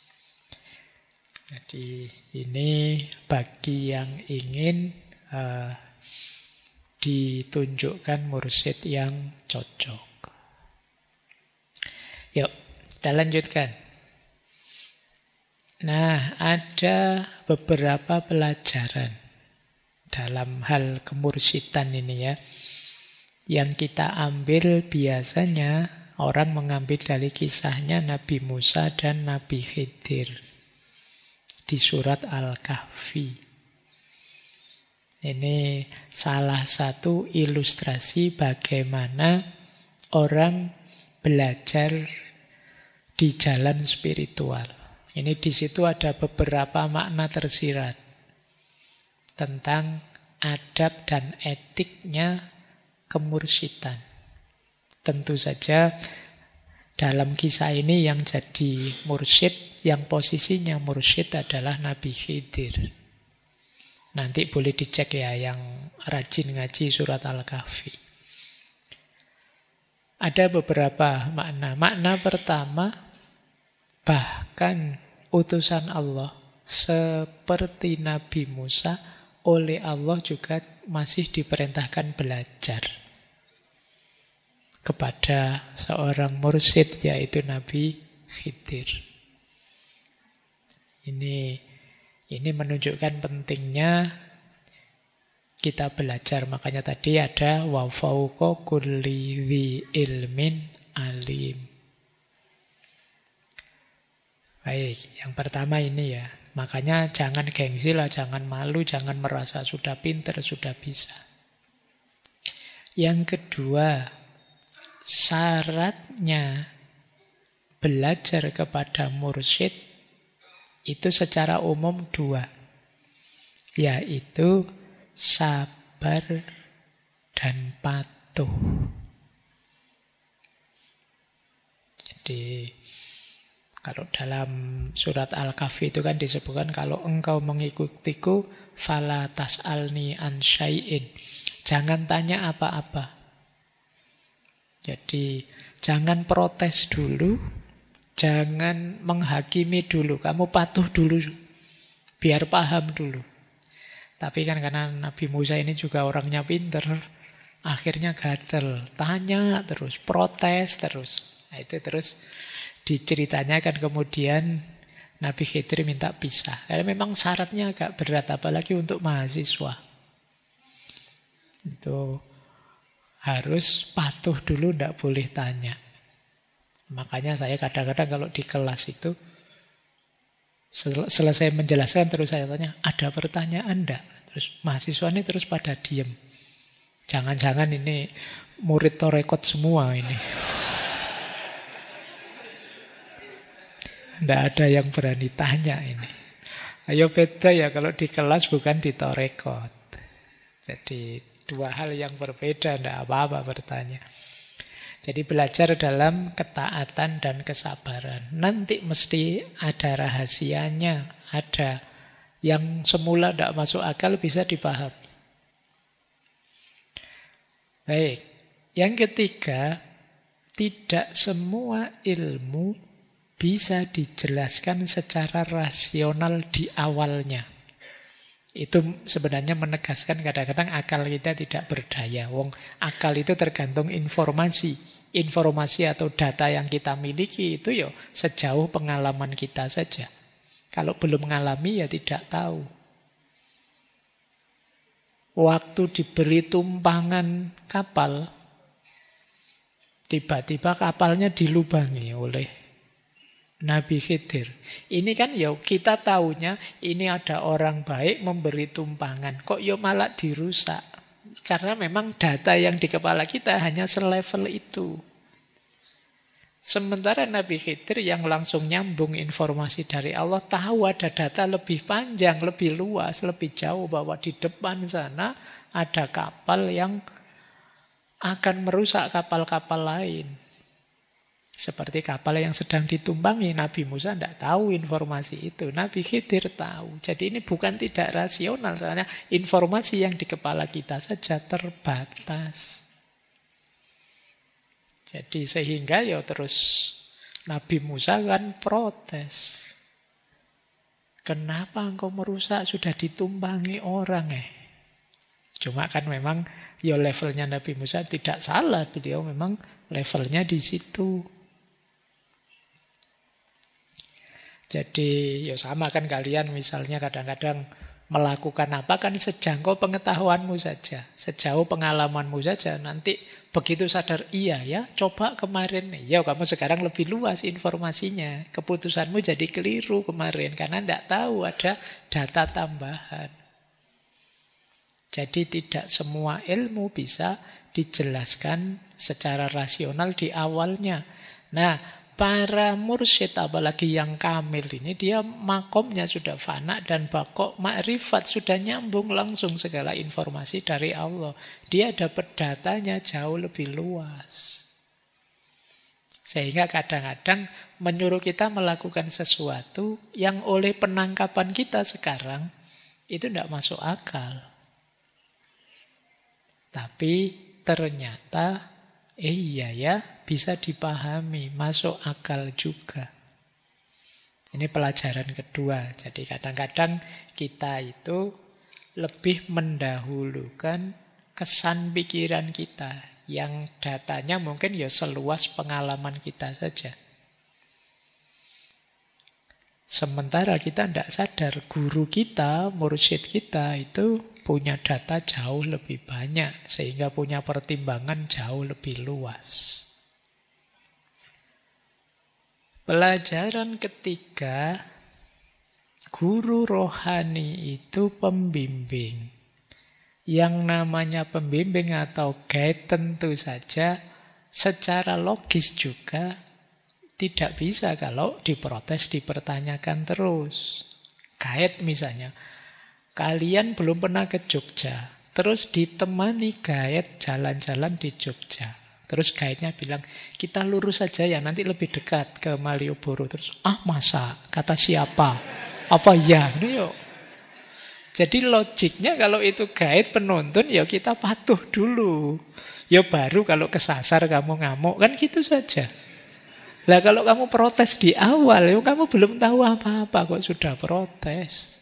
Jadi ini bagi yang ingin ditunjukkan mursyid yang cocok. Yuk, kita lanjutkan. Nah, ada beberapa pelajaran dalam hal kemursidan ini ya, yang kita ambil biasanya orang mengambil dari kisahnya Nabi Musa dan Nabi Khidir di surat Al-Kahfi. Ini salah satu ilustrasi bagaimana orang belajar di jalan spiritual. Ini di situ ada beberapa makna tersirat tentang adab dan etiknya kemursidan. Tentu saja dalam kisah ini yang jadi mursyid, yang posisinya mursyid adalah Nabi Khidir. Nanti boleh dicek ya yang rajin ngaji surat Al-Kahfi. Ada beberapa makna. Makna pertama, bahkan utusan Allah seperti Nabi Musa oleh Allah juga masih diperintahkan belajar kepada seorang mursyid, yaitu Nabi Khidir. Ini menunjukkan pentingnya kita belajar. Makanya tadi ada wa fauqa kulli dzi ilmin alim. Baik, yang pertama ini ya. Makanya jangan gengsi lah, jangan malu, jangan merasa sudah pinter, sudah bisa. Yang kedua, syaratnya belajar kepada mursyid itu secara umum dua, yaitu sabar dan patuh. Jadi kalau dalam surat Al-Kahfi itu kan disebutkan kalau engkau mengikutiku fala tas'alni an syai'in. Jangan tanya apa-apa. Jadi jangan protes dulu, jangan menghakimi dulu. Kamu patuh dulu, biar paham dulu. Tapi kan karena Nabi Musa ini juga orangnya pinter, akhirnya gatel, tanya terus, protes terus. Nah, itu terus diceritanya kan kemudian Nabi Khidir minta pisah. Karena memang syaratnya agak berat, apalagi untuk mahasiswa. Itu harus patuh dulu, tidak boleh tanya. Makanya saya kadang-kadang kalau di kelas itu selesai menjelaskan terus saya tanya, ada pertanyaan enggak? Terus mahasiswa ini terus pada diem. Jangan-jangan ini murid torekot semua ini. Tidak ada yang berani tanya ini. Ayo beda ya kalau di kelas bukan di torekot. Jadi dua hal yang berbeda, tidak apa-apa bertanya. Jadi belajar dalam ketaatan dan kesabaran. Nanti mesti ada rahasianya, ada yang semula tidak masuk akal bisa dipahami. Baik, yang ketiga, tidak semua ilmu bisa dijelaskan secara rasional di awalnya. Itu sebenarnya menegaskan kadang-kadang akal kita tidak berdaya. Wong akal itu tergantung informasi. Informasi atau data yang kita miliki itu ya sejauh pengalaman kita saja. Kalau belum mengalami ya tidak tahu. Waktu diberi tumpangan kapal, tiba-tiba kapalnya dilubangi oleh Nabi Khidir. Ini kan ya kita taunya ini ada orang baik memberi tumpangan. Kok ya malah dirusak? Karena memang data yang di kepala kita hanya selevel itu. Sementara Nabi Khidir yang langsung nyambung informasi dari Allah, tahu ada data lebih panjang, lebih luas, lebih jauh, bahwa di depan sana ada kapal yang akan merusak kapal-kapal lain. Seperti kapal yang sedang ditumpangi. Nabi Musa tidak tahu informasi itu. Nabi Khidir tahu. Jadi ini bukan tidak rasional. Soalnya informasi yang di kepala kita saja terbatas. Jadi sehingga ya terus Nabi Musa kan protes. Kenapa engkau merusak? Sudah ditumpangi orang Cuma kan memang ya levelnya Nabi Musa tidak salah. Beliau memang levelnya di situ. Jadi ya sama kan kalian misalnya kadang-kadang melakukan apa kan sejangkau pengetahuanmu saja. Sejauh pengalamanmu saja. Nanti begitu sadar, iya ya coba kemarin. Ya kamu sekarang lebih luas informasinya. Keputusanmu jadi keliru kemarin. Karena tidak tahu ada data tambahan. Jadi tidak semua ilmu bisa dijelaskan secara rasional di awalnya. Nah, para mursyid apalagi yang kamil ini dia makomnya sudah fana dan bakok makrifat sudah nyambung langsung segala informasi dari Allah. Dia dapat datanya jauh lebih luas. Sehingga kadang-kadang menyuruh kita melakukan sesuatu yang oleh penangkapan kita sekarang itu tidak masuk akal. Tapi ternyata iya ya, bisa dipahami, masuk akal juga. Ini pelajaran kedua. Jadi kadang-kadang kita itu lebih mendahulukan kesan pikiran kita yang datanya mungkin ya seluas pengalaman kita saja. Sementara kita tidak sadar guru kita, mursyid kita itu punya data jauh lebih banyak sehingga punya pertimbangan jauh lebih luas. Pelajaran ketiga, guru rohani itu pembimbing. Yang namanya pembimbing atau guide tentu saja secara logis juga tidak bisa kalau diprotes, dipertanyakan terus. Guide misalnya, kalian belum pernah ke Jogja, terus ditemani guide jalan-jalan di Jogja. Terus guide-nya bilang, kita lurus saja ya, nanti lebih dekat ke Malioboro. Terus, masa? Kata siapa? Apa ya? Ini yuk. Jadi logiknya kalau itu guide penuntun, ya kita patuh dulu. Ya baru kalau kesasar kamu ngamuk, kan gitu saja. Lah kalau kamu protes di awal, ya kamu belum tahu apa-apa kok sudah protes.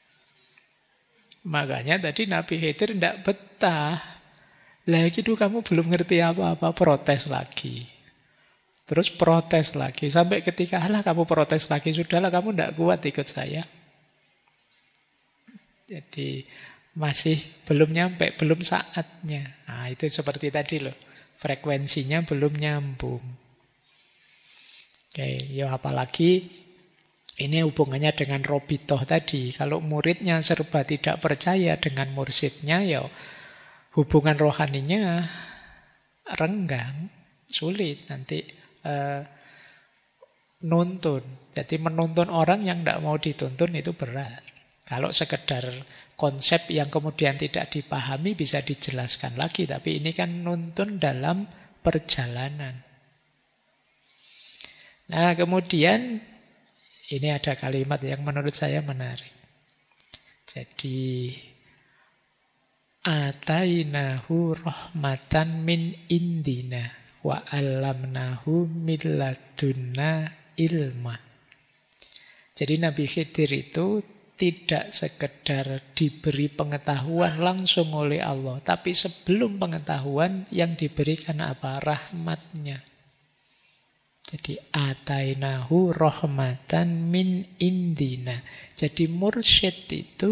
Makanya tadi Nabi Khidir tidak betah. Lah itu kamu belum ngerti apa-apa, protes lagi. Terus protes lagi. Sampai ketika, kamu protes lagi, sudahlah kamu tidak kuat ikut saya. Jadi masih belum nyampe, belum saatnya. Nah itu seperti tadi loh. Frekuensinya belum nyambung. Oke, ya apalagi ini hubungannya dengan Robitoh tadi. Kalau muridnya serba tidak percaya dengan mursyidnya, ya hubungan rohaninya renggang, sulit nanti nuntun. Jadi menuntun orang yang tidak mau dituntun itu berat. Kalau sekedar konsep yang kemudian tidak dipahami bisa dijelaskan lagi. Tapi ini kan nuntun dalam perjalanan. Nah kemudian ini ada kalimat yang menurut saya menarik. Jadi atainahu rahmatan min indina wa allamnahu min ladunna ilma. Jadi Nabi Khidir itu tidak sekedar diberi pengetahuan langsung oleh Allah, tapi sebelum pengetahuan yang diberikan apa? Rahmatnya. Jadi atainahu rahmatan min indina. Jadi mursyid itu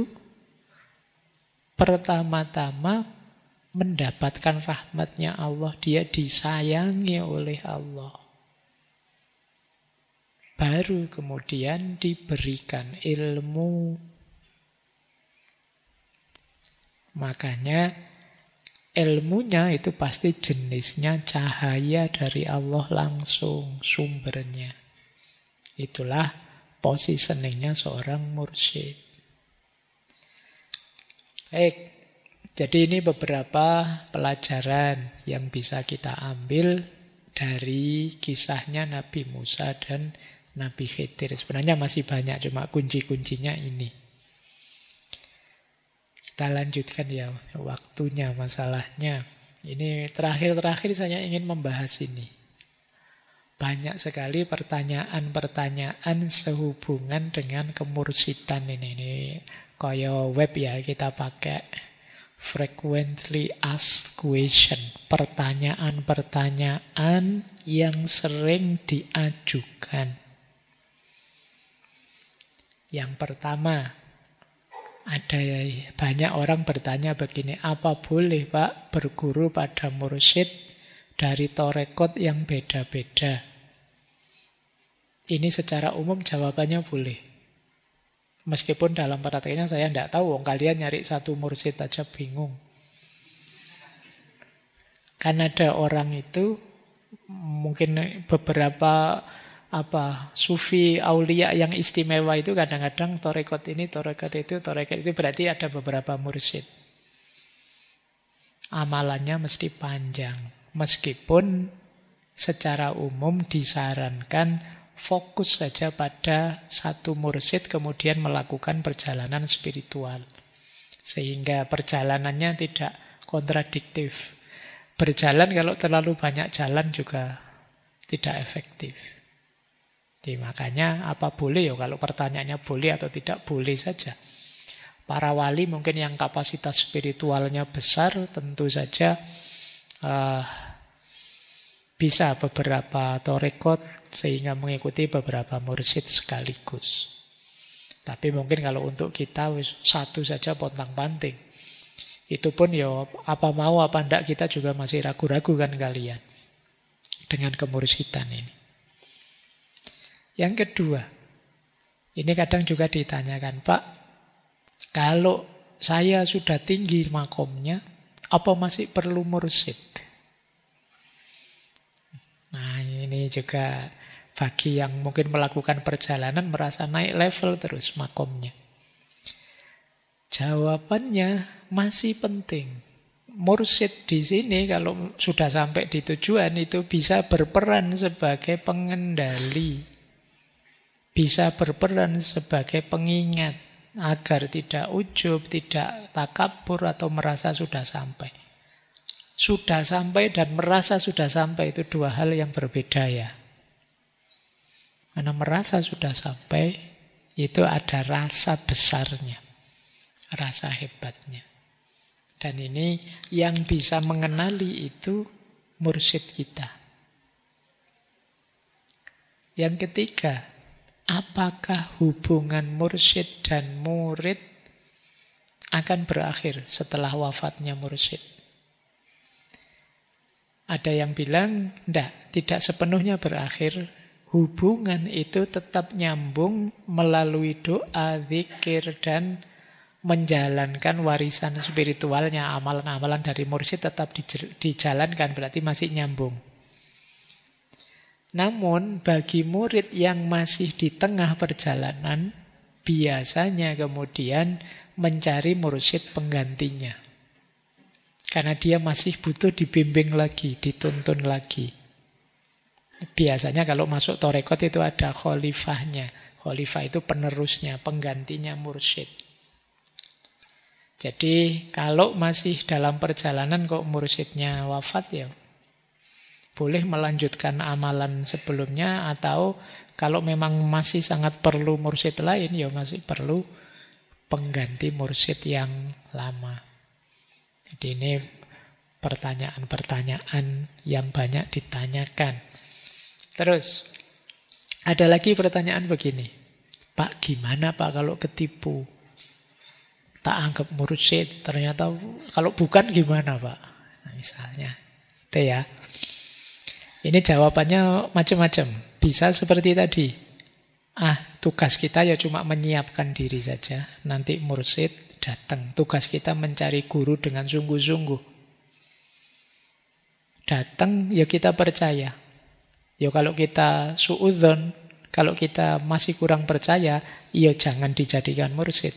pertama-tama mendapatkan rahmatnya Allah. Dia disayangi oleh Allah. Baru kemudian diberikan ilmu. Makanya ilmunya itu pasti jenisnya cahaya dari Allah langsung sumbernya. Itulah positioningnya seorang mursyid. Baik, jadi ini beberapa pelajaran yang bisa kita ambil dari kisahnya Nabi Musa dan Nabi Khidir. Sebenarnya masih banyak, cuma kunci-kuncinya ini. Kita lanjutkan ya, waktunya, masalahnya. Ini terakhir-terakhir saya ingin membahas ini. Banyak sekali pertanyaan-pertanyaan sehubungan dengan kemursidan ini. Ini kaya web ya, kita pakai frequently asked question. Pertanyaan-pertanyaan yang sering diajukan. Yang pertama, ada banyak orang bertanya begini, apa boleh Pak berguru pada mursyid dari torekot yang beda-beda? Ini secara umum jawabannya boleh. Meskipun dalam prakteknya saya tidak tahu, kalian nyari satu mursyid aja bingung. Kan ada orang itu, mungkin beberapa sufi aulia yang istimewa itu kadang-kadang torekot ini, torekot itu berarti ada beberapa mursyid. Amalannya mesti panjang. Meskipun secara umum disarankan fokus saja pada satu mursyid kemudian melakukan perjalanan spiritual. Sehingga perjalanannya tidak kontradiktif. Berjalan kalau terlalu banyak jalan juga tidak efektif. Jadi makanya apa boleh ya, kalau pertanyaannya boleh atau tidak, boleh saja. Para wali mungkin yang kapasitas spiritualnya besar tentu saja bisa beberapa torekot sehingga mengikuti beberapa mursyid sekaligus. Tapi mungkin kalau untuk kita satu saja pontang-panting. Itu pun ya apa mau apa enggak kita juga masih ragu-ragu kan kalian dengan kemursidan ini. Yang kedua, ini kadang juga ditanyakan, Pak, kalau saya sudah tinggi makomnya, apa masih perlu mursyid? Nah, ini juga bagi yang mungkin melakukan perjalanan merasa naik level terus makomnya. Jawabannya masih penting. Mursyid di sini kalau sudah sampai di tujuan itu bisa berperan sebagai pengendali. Bisa berperan sebagai pengingat agar tidak ujub, tidak takabur atau merasa sudah sampai. Sudah sampai dan merasa sudah sampai itu dua hal yang berbeda ya. Karena merasa sudah sampai itu ada rasa besarnya, rasa hebatnya. Dan ini yang bisa mengenali itu mursyid kita. Yang ketiga, apakah hubungan mursyid dan murid akan berakhir setelah wafatnya mursyid? Ada yang bilang, tidak sepenuhnya berakhir. Hubungan itu tetap nyambung melalui doa, zikir, dan menjalankan warisan spiritualnya. Amalan-amalan dari mursyid tetap dijalankan, berarti masih nyambung. Namun bagi murid yang masih di tengah perjalanan, biasanya kemudian mencari mursyid penggantinya. Karena dia masih butuh dibimbing lagi, dituntun lagi. Biasanya kalau masuk torekot itu ada khalifahnya. Khalifah itu penerusnya, penggantinya mursyid. Jadi kalau masih dalam perjalanan kok mursyidnya wafat ya, boleh melanjutkan amalan sebelumnya, atau kalau memang masih sangat perlu mursyid lain, ya masih perlu pengganti mursyid yang lama. Jadi ini pertanyaan-pertanyaan yang banyak ditanyakan. Terus, ada lagi pertanyaan begini. Pak, gimana Pak kalau ketipu? Tak anggap mursyid, ternyata kalau bukan gimana Pak? Nah, misalnya, itu ya. Ini jawabannya macam-macam. Bisa seperti tadi. Tugas kita ya cuma menyiapkan diri saja. Nanti mursyid datang. Tugas kita mencari guru dengan sungguh-sungguh. datang, ya kita percaya. Ya kalau kita suudzon, kalau kita masih kurang percaya, ya jangan dijadikan mursyid.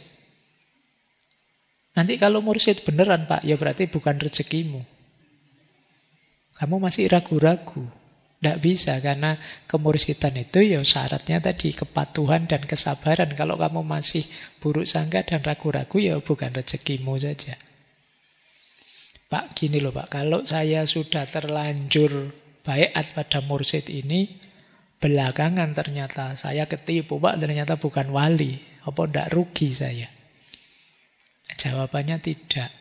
Nanti kalau mursyid beneran Pak, ya berarti bukan rezekimu. Kamu masih ragu-ragu. Tidak bisa, karena kemursidan itu ya syaratnya tadi kepatuhan dan kesabaran. Kalau kamu masih buruk sangka dan ragu-ragu, ya bukan rezekimu saja. Pak, gini loh Pak, kalau saya sudah terlanjur baiat pada mursyid ini, belakangan ternyata saya ketipu Pak, ternyata bukan wali. Apa tidak rugi saya? Jawabannya tidak.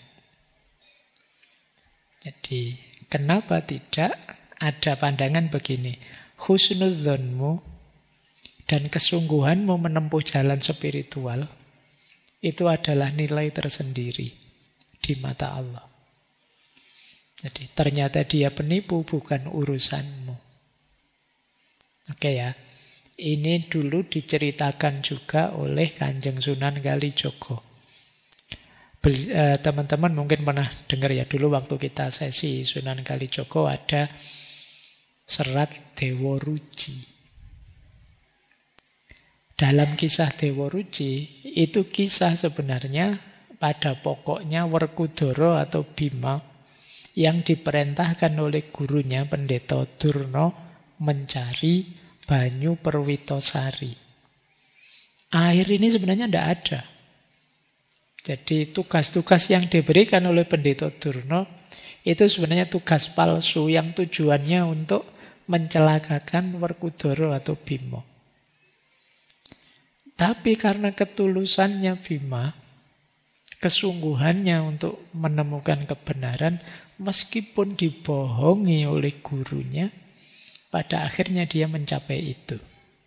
Jadi, kenapa tidak? Ada pandangan begini, husnudzonmu dan kesungguhanmu menempuh jalan spiritual itu adalah nilai tersendiri di mata Allah. Jadi ternyata dia penipu, bukan urusanmu. Oke ya, ini dulu diceritakan juga oleh Kanjeng Sunan Kalijogo. Teman-teman mungkin pernah dengar ya, dulu waktu kita sesi Sunan Kalijogo ada serat Dewa Ruci. Dalam kisah Dewa Ruci, itu kisah sebenarnya pada pokoknya Werkudara atau Bima yang diperintahkan oleh gurunya Pendeta Durna mencari banyu Perwitosari. Air ini sebenarnya tidak ada. Jadi tugas-tugas yang diberikan oleh Pendeta Durna itu sebenarnya tugas palsu yang tujuannya untuk mencelakakan Werkudara atau Bima. Tapi karena ketulusannya Bima, kesungguhannya untuk menemukan kebenaran, meskipun dibohongi oleh gurunya, pada akhirnya dia mencapai itu.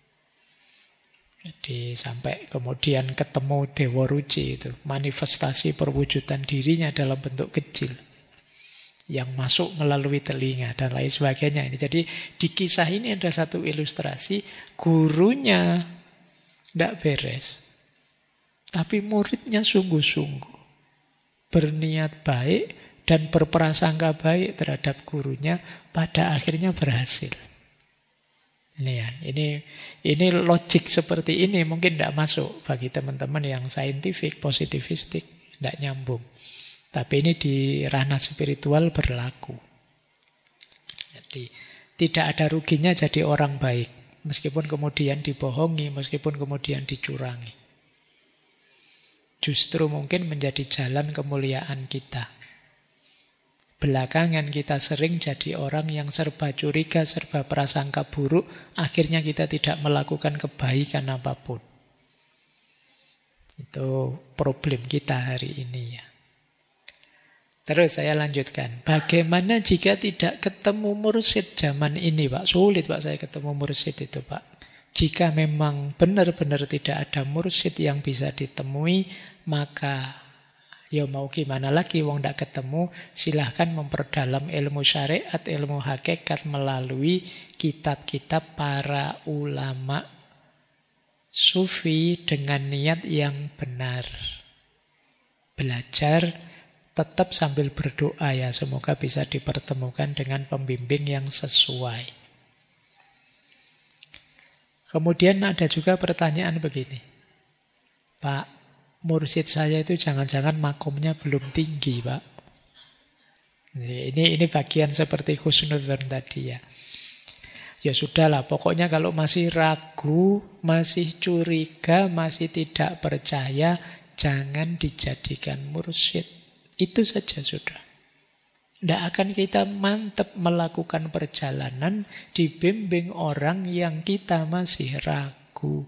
Jadi sampai kemudian ketemu Dewa Ruci itu, manifestasi perwujudan dirinya dalam bentuk kecil yang masuk melalui telinga dan lain sebagainya. Jadi di kisah ini ada satu ilustrasi, gurunya tidak beres, tapi muridnya sungguh-sungguh berniat baik dan berprasangka baik terhadap gurunya, pada akhirnya berhasil. Ini ya, ini logik seperti ini mungkin tidak masuk bagi teman-teman yang saintifik, positivistik, tidak nyambung. Tapi ini di ranah spiritual berlaku. Jadi tidak ada ruginya jadi orang baik, meskipun kemudian dibohongi, meskipun kemudian dicurangi. Justru mungkin menjadi jalan kemuliaan kita. Belakangan kita sering jadi orang yang serba curiga, serba prasangka buruk, akhirnya kita tidak melakukan kebaikan apapun. Itu problem kita hari ini ya. Terus saya lanjutkan. Bagaimana jika tidak ketemu mursyid zaman ini, Pak? Sulit, Pak, saya ketemu mursyid itu, Pak. Jika memang benar-benar tidak ada mursyid yang bisa ditemui, maka ya mau gimana lagi, wong tidak ketemu, silahkan memperdalam ilmu syariat, ilmu hakikat melalui kitab-kitab para ulama sufi dengan niat yang benar. Belajar tetap sambil berdoa ya, semoga bisa dipertemukan dengan pembimbing yang sesuai. Kemudian ada juga pertanyaan begini, Pak, mursyid saya itu jangan-jangan makomnya belum tinggi, Pak. Ini bagian seperti husnudzon tadi ya. Ya sudahlah, pokoknya kalau masih ragu, masih curiga, masih tidak percaya, jangan dijadikan mursyid. Itu saja sudah. Tidak akan kita mantap melakukan perjalanan dibimbing orang yang kita masih ragu.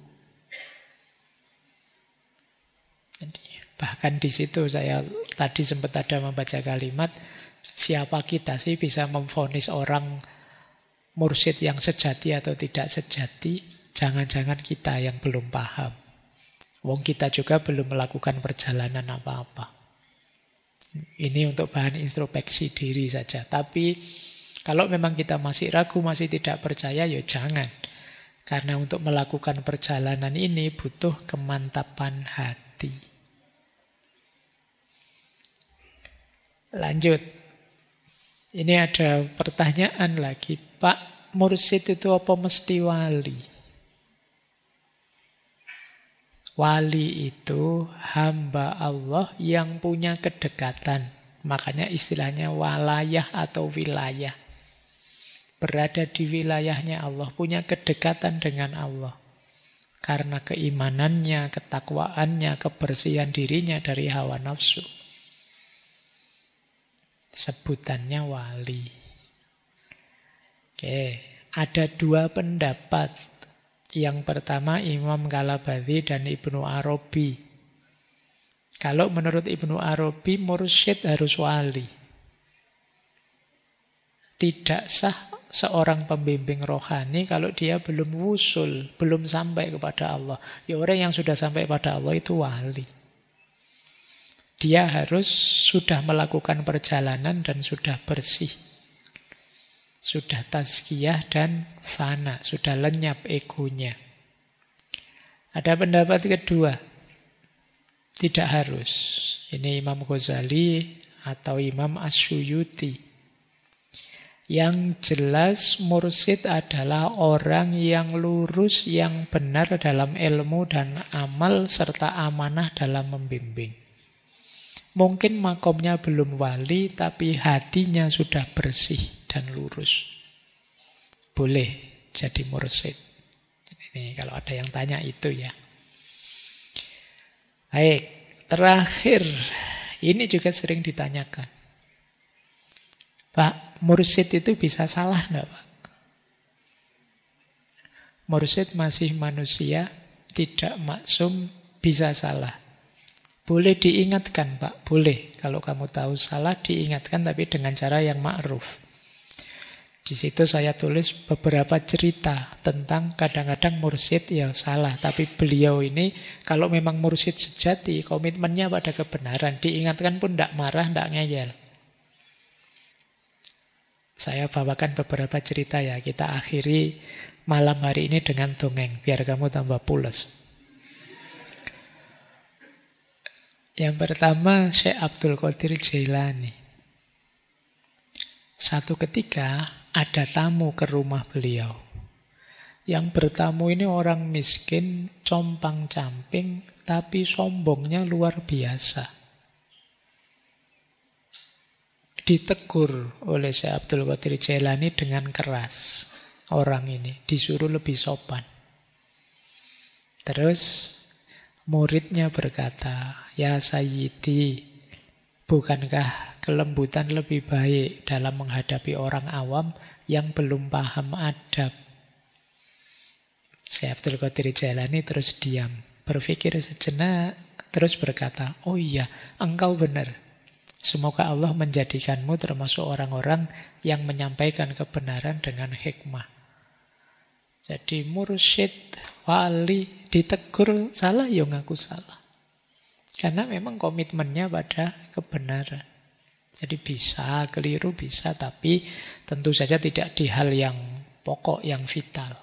Jadi, bahkan di situ saya tadi sempat ada membaca kalimat, siapa kita sih bisa memvonis orang mursyid yang sejati atau tidak sejati? Jangan-jangan kita yang belum paham. Wong kita juga belum melakukan perjalanan apa-apa. Ini untuk bahan introspeksi diri saja. Tapi kalau memang kita masih ragu, masih tidak percaya, ya jangan. Karena untuk melakukan perjalanan ini butuh kemantapan hati. Lanjut. Ini ada pertanyaan lagi, Pak, mursyid itu apa mesti wali? Wali itu hamba Allah yang punya kedekatan. Makanya istilahnya walayah atau wilayah. Berada di wilayahnya Allah, punya kedekatan dengan Allah. Karena keimanannya, ketakwaannya, kebersihan dirinya dari hawa nafsu. Sebutannya wali. Oke, ada dua pendapat. Yang pertama Imam Kalabati dan Ibnu Arabi. Kalau menurut Ibnu Arabi, mursyid harus wali. Tidak sah seorang pembimbing rohani kalau dia belum wusul, belum sampai kepada Allah. Ya orang yang sudah sampai pada Allah itu wali. Dia harus sudah melakukan perjalanan dan sudah bersih. Sudah tazkiyah dan fana, sudah lenyap egonya. Ada pendapat kedua, tidak harus. Ini Imam Ghazali atau Imam Asyuyuti. Yang jelas mursyid adalah orang yang lurus, yang benar dalam ilmu dan amal, serta amanah dalam membimbing. Mungkin makomnya belum wali, tapi hatinya sudah bersih dan lurus. Boleh jadi mursyid. Ini kalau ada yang tanya itu ya. Baik, terakhir. Ini juga sering ditanyakan. Pak, mursyid itu bisa salah enggak, Pak? Mursyid masih manusia, tidak maksum, bisa salah. Boleh diingatkan, Pak, boleh. Kalau kamu tahu salah, diingatkan, tapi dengan cara yang ma'ruf. Di situ saya tulis beberapa cerita tentang kadang-kadang mursyid ya salah. Tapi beliau ini, kalau memang mursyid sejati, komitmennya pada kebenaran. Diingatkan pun tidak marah, tidak ngeyel. Saya bawakan beberapa cerita ya. Kita akhiri malam hari ini dengan dongeng, biar kamu tambah pules. Yang pertama, Syekh Abdul Qadir Jailani. Satu ketika ada tamu ke rumah beliau. Yang bertamu ini orang miskin, compang-camping, tapi sombongnya luar biasa. Ditegur oleh Syekh Abdul Qadir Jailani dengan keras. Orang ini disuruh lebih sopan. Terus muridnya berkata, "Ya Sayyidi, bukankah kelembutan lebih baik dalam menghadapi orang awam yang belum paham adab?" Syekh Abdul Qadir Jailani terus diam, berpikir sejenak, terus berkata, "Oh iya, engkau benar. Semoga Allah menjadikanmu termasuk orang-orang yang menyampaikan kebenaran dengan hikmah." Jadi mursyid, wali, ditegur salah, ya ngaku salah. Karena memang komitmennya pada kebenaran. Jadi bisa, keliru bisa, tapi tentu saja tidak di hal yang pokok, yang vital.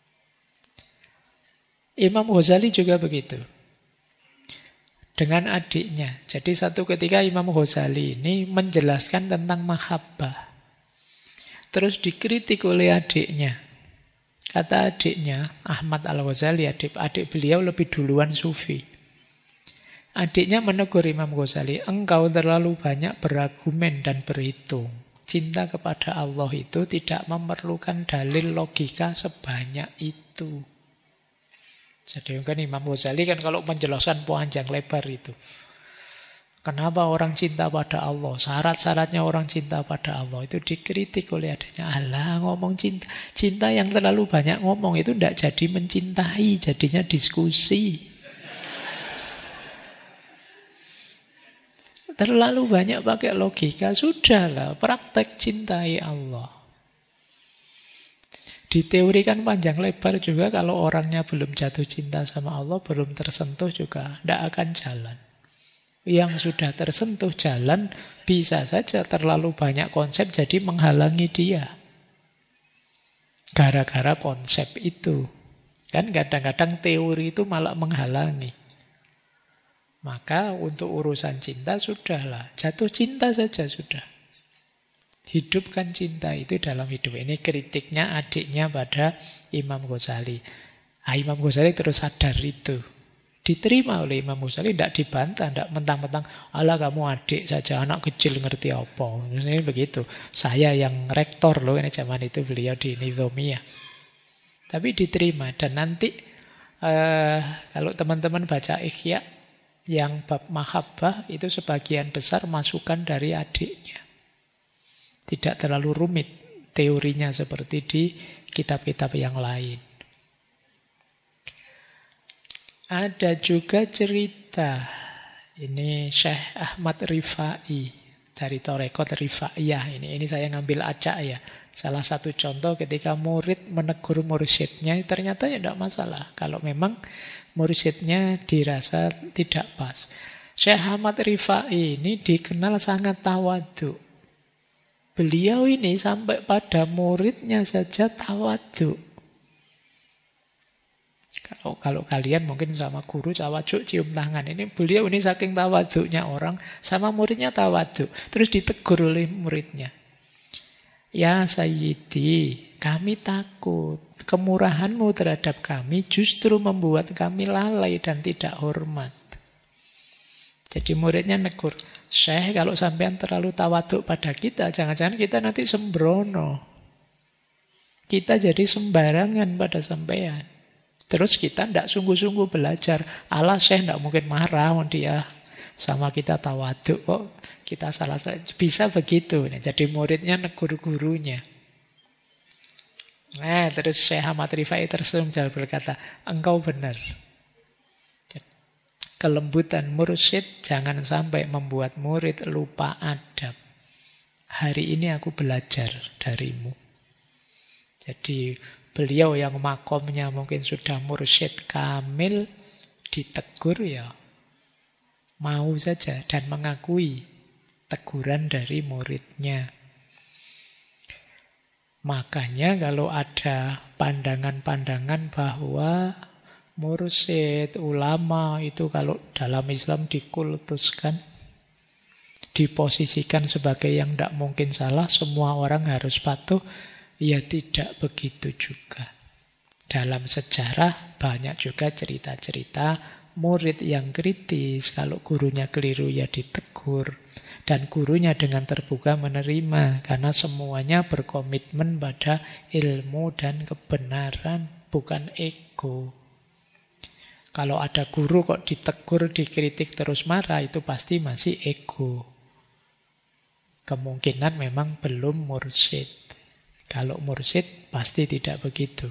Imam Ghazali juga begitu. Dengan adiknya. Jadi satu ketika Imam Ghazali ini menjelaskan tentang mahabbah. Terus dikritik oleh adiknya. Kata adiknya, Ahmad Al-Ghazali, adik beliau lebih duluan sufi. Adiknya menegur Imam Ghazali, engkau terlalu banyak berargumen dan berhitung. Cinta kepada Allah itu tidak memerlukan dalil logika sebanyak itu. Jadi kan Imam Ghazali kan kalau menjelaskan panjang lebar itu. Kenapa orang cinta pada Allah? Syarat-syaratnya orang cinta pada Allah itu dikritik oleh adanya. Alah, ngomong cinta. Cinta yang terlalu banyak ngomong itu tidak jadi mencintai, jadinya diskusi. Terlalu banyak pakai logika, sudahlah, praktek cintai Allah. Diteorikan panjang lebar juga kalau orangnya belum jatuh cinta sama Allah, belum tersentuh juga, tidak akan jalan. Yang sudah tersentuh jalan, bisa saja terlalu banyak konsep jadi menghalangi dia. Gara-gara konsep itu. Kan kadang-kadang teori itu malah menghalangi. Maka untuk urusan cinta sudahlah, jatuh cinta saja sudah. Hidupkan cinta itu dalam hidup. Ini kritiknya adiknya pada Imam Ghazali. Imam Ghazali terus sadar itu. Diterima oleh Imam Ghazali, tidak dibantah, tidak mentang-mentang, alah kamu adik saja, anak kecil ngerti apa. Ini begitu. Saya yang rektor loh, ini zaman itu beliau di Nizamiyah. Tapi diterima. Dan nanti kalau teman-teman baca Ihya yang bab mahabbah, itu sebagian besar masukan dari adiknya. Tidak terlalu rumit teorinya seperti di kitab-kitab yang lain. Ada juga cerita, ini Syekh Ahmad Rifai dari Torekot Rifaiyah. Ini saya ngambil acak ya. Salah satu contoh ketika murid menegur mursyidnya, ternyata ya tidak masalah. Kalau memang mursyidnya dirasa tidak pas. Syekh Ahmad Rifai ini dikenal sangat tawadhu. Beliau ini sampai pada muridnya saja tawadhu. Kalau kalian mungkin sama guru tawadhu cium tangan. Ini beliau ini saking tawadhunya orang, sama muridnya tawadhu. Terus ditegur oleh muridnya. Ya Sayyidi, kami takut. Kemurahanmu terhadap kami justru membuat kami lalai dan tidak hormat. Jadi muridnya negur, Syekh kalau sampean terlalu tawaduk pada kita, jangan-jangan kita nanti sembrono. Kita jadi sembarangan pada sampean. Terus kita tidak sungguh-sungguh belajar. Allah Syekh tidak mungkin marah dia sama kita tawaduk kok. Kita salah, bisa begitu. Jadi muridnya negur gurunya. Nah, terus Syekh Ahmad Rifai tersenyum berkata, engkau benar. Kelembutan mursyid jangan sampai membuat murid lupa adab. Hari ini aku belajar darimu. Jadi beliau yang makomnya mungkin sudah mursyid kamil, ditegur ya mau saja dan mengakui teguran dari muridnya. Makanya kalau ada pandangan-pandangan bahwa mursyid, ulama itu kalau dalam Islam dikultuskan, diposisikan sebagai yang tidak mungkin salah, semua orang harus patuh, ya tidak begitu juga. Dalam sejarah banyak juga cerita-cerita murid yang kritis, kalau gurunya keliru ya ditegur, dan gurunya dengan terbuka menerima, karena semuanya berkomitmen pada ilmu dan kebenaran, bukan ego. Kalau ada guru kok ditegur, dikritik terus marah, itu pasti masih ego. Kemungkinan memang belum mursyid. Kalau mursyid pasti tidak begitu.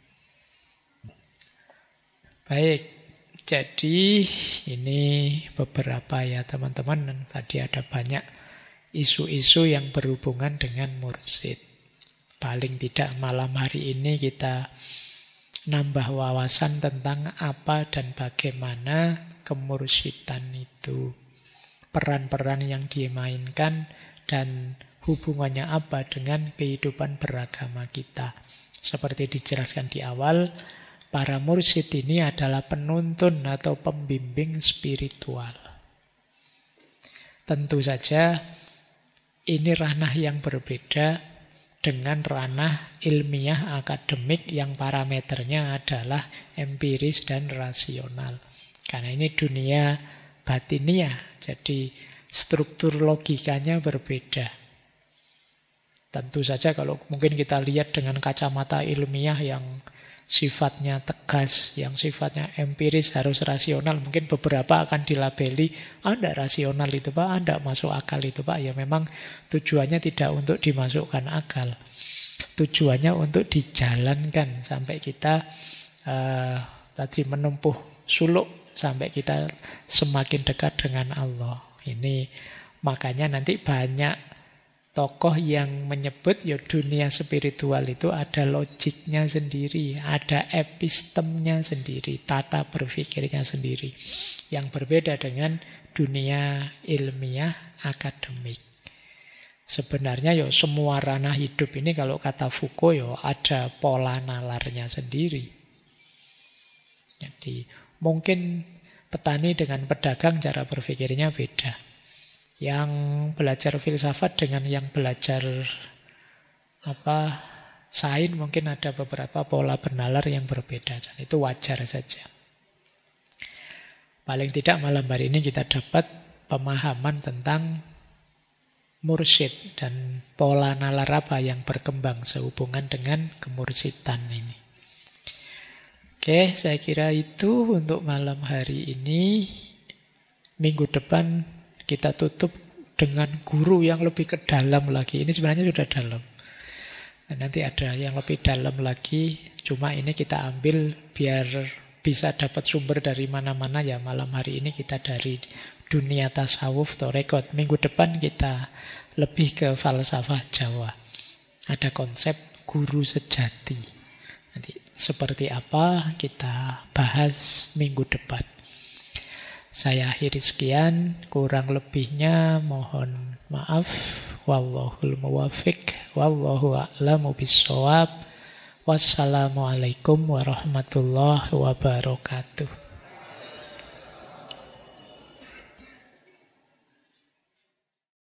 Baik, jadi ini beberapa ya teman-teman. Tadi ada banyak isu-isu yang berhubungan dengan mursyid. Paling tidak malam hari ini kita nambah wawasan tentang apa dan bagaimana kemursyidhan itu. Peran-peran yang dimainkan dan hubungannya apa dengan kehidupan beragama kita. Seperti dijelaskan di awal, para mursyid ini adalah penuntun atau pembimbing spiritual. Tentu saja ini ranah yang berbeda dengan ranah ilmiah akademik yang parameternya adalah empiris dan rasional. Karena ini dunia batiniah, jadi struktur logikanya berbeda. Tentu saja kalau mungkin kita lihat dengan kacamata ilmiah yang sifatnya tegas, yang sifatnya empiris, harus rasional, mungkin beberapa akan dilabeli, tidak rasional itu Pak, tidak masuk akal itu Pak. Ya memang tujuannya tidak untuk dimasukkan akal, tujuannya untuk dijalankan sampai kita tadi menempuh suluk, sampai kita semakin dekat dengan Allah. Ini makanya nanti banyak tokoh yang menyebut ya dunia spiritual itu ada logiknya sendiri, ada epistemnya sendiri, tata berpikirnya sendiri, yang berbeda dengan dunia ilmiah akademik. Sebenarnya ya semua ranah hidup ini kalau kata Foucault ya ada pola nalarnya sendiri. Jadi mungkin petani dengan pedagang cara berpikirnya beda. Yang belajar filsafat dengan yang belajar sains mungkin ada beberapa pola bernalar yang berbeda. Dan itu wajar saja. Paling tidak malam hari ini kita dapat pemahaman tentang mursyid dan pola nalar apa yang berkembang sehubungan dengan kemursidan ini. Oke, saya kira itu untuk malam hari ini. Minggu depan kita tutup dengan guru yang lebih ke dalam lagi. Ini sebenarnya sudah dalam. Dan nanti ada yang lebih dalam lagi. Cuma ini kita ambil biar bisa dapat sumber dari mana-mana ya. Malam hari ini kita dari dunia tasawuf, torekot. Minggu depan kita lebih ke falsafah Jawa. Ada konsep guru sejati. Nanti seperti apa kita bahas minggu depan. Saya akhiri sekian, kurang lebihnya mohon maaf. Wallahul muwaffiq, wallahu a'lamu bissawab. Wassalamualaikum warahmatullahi wabarakatuh.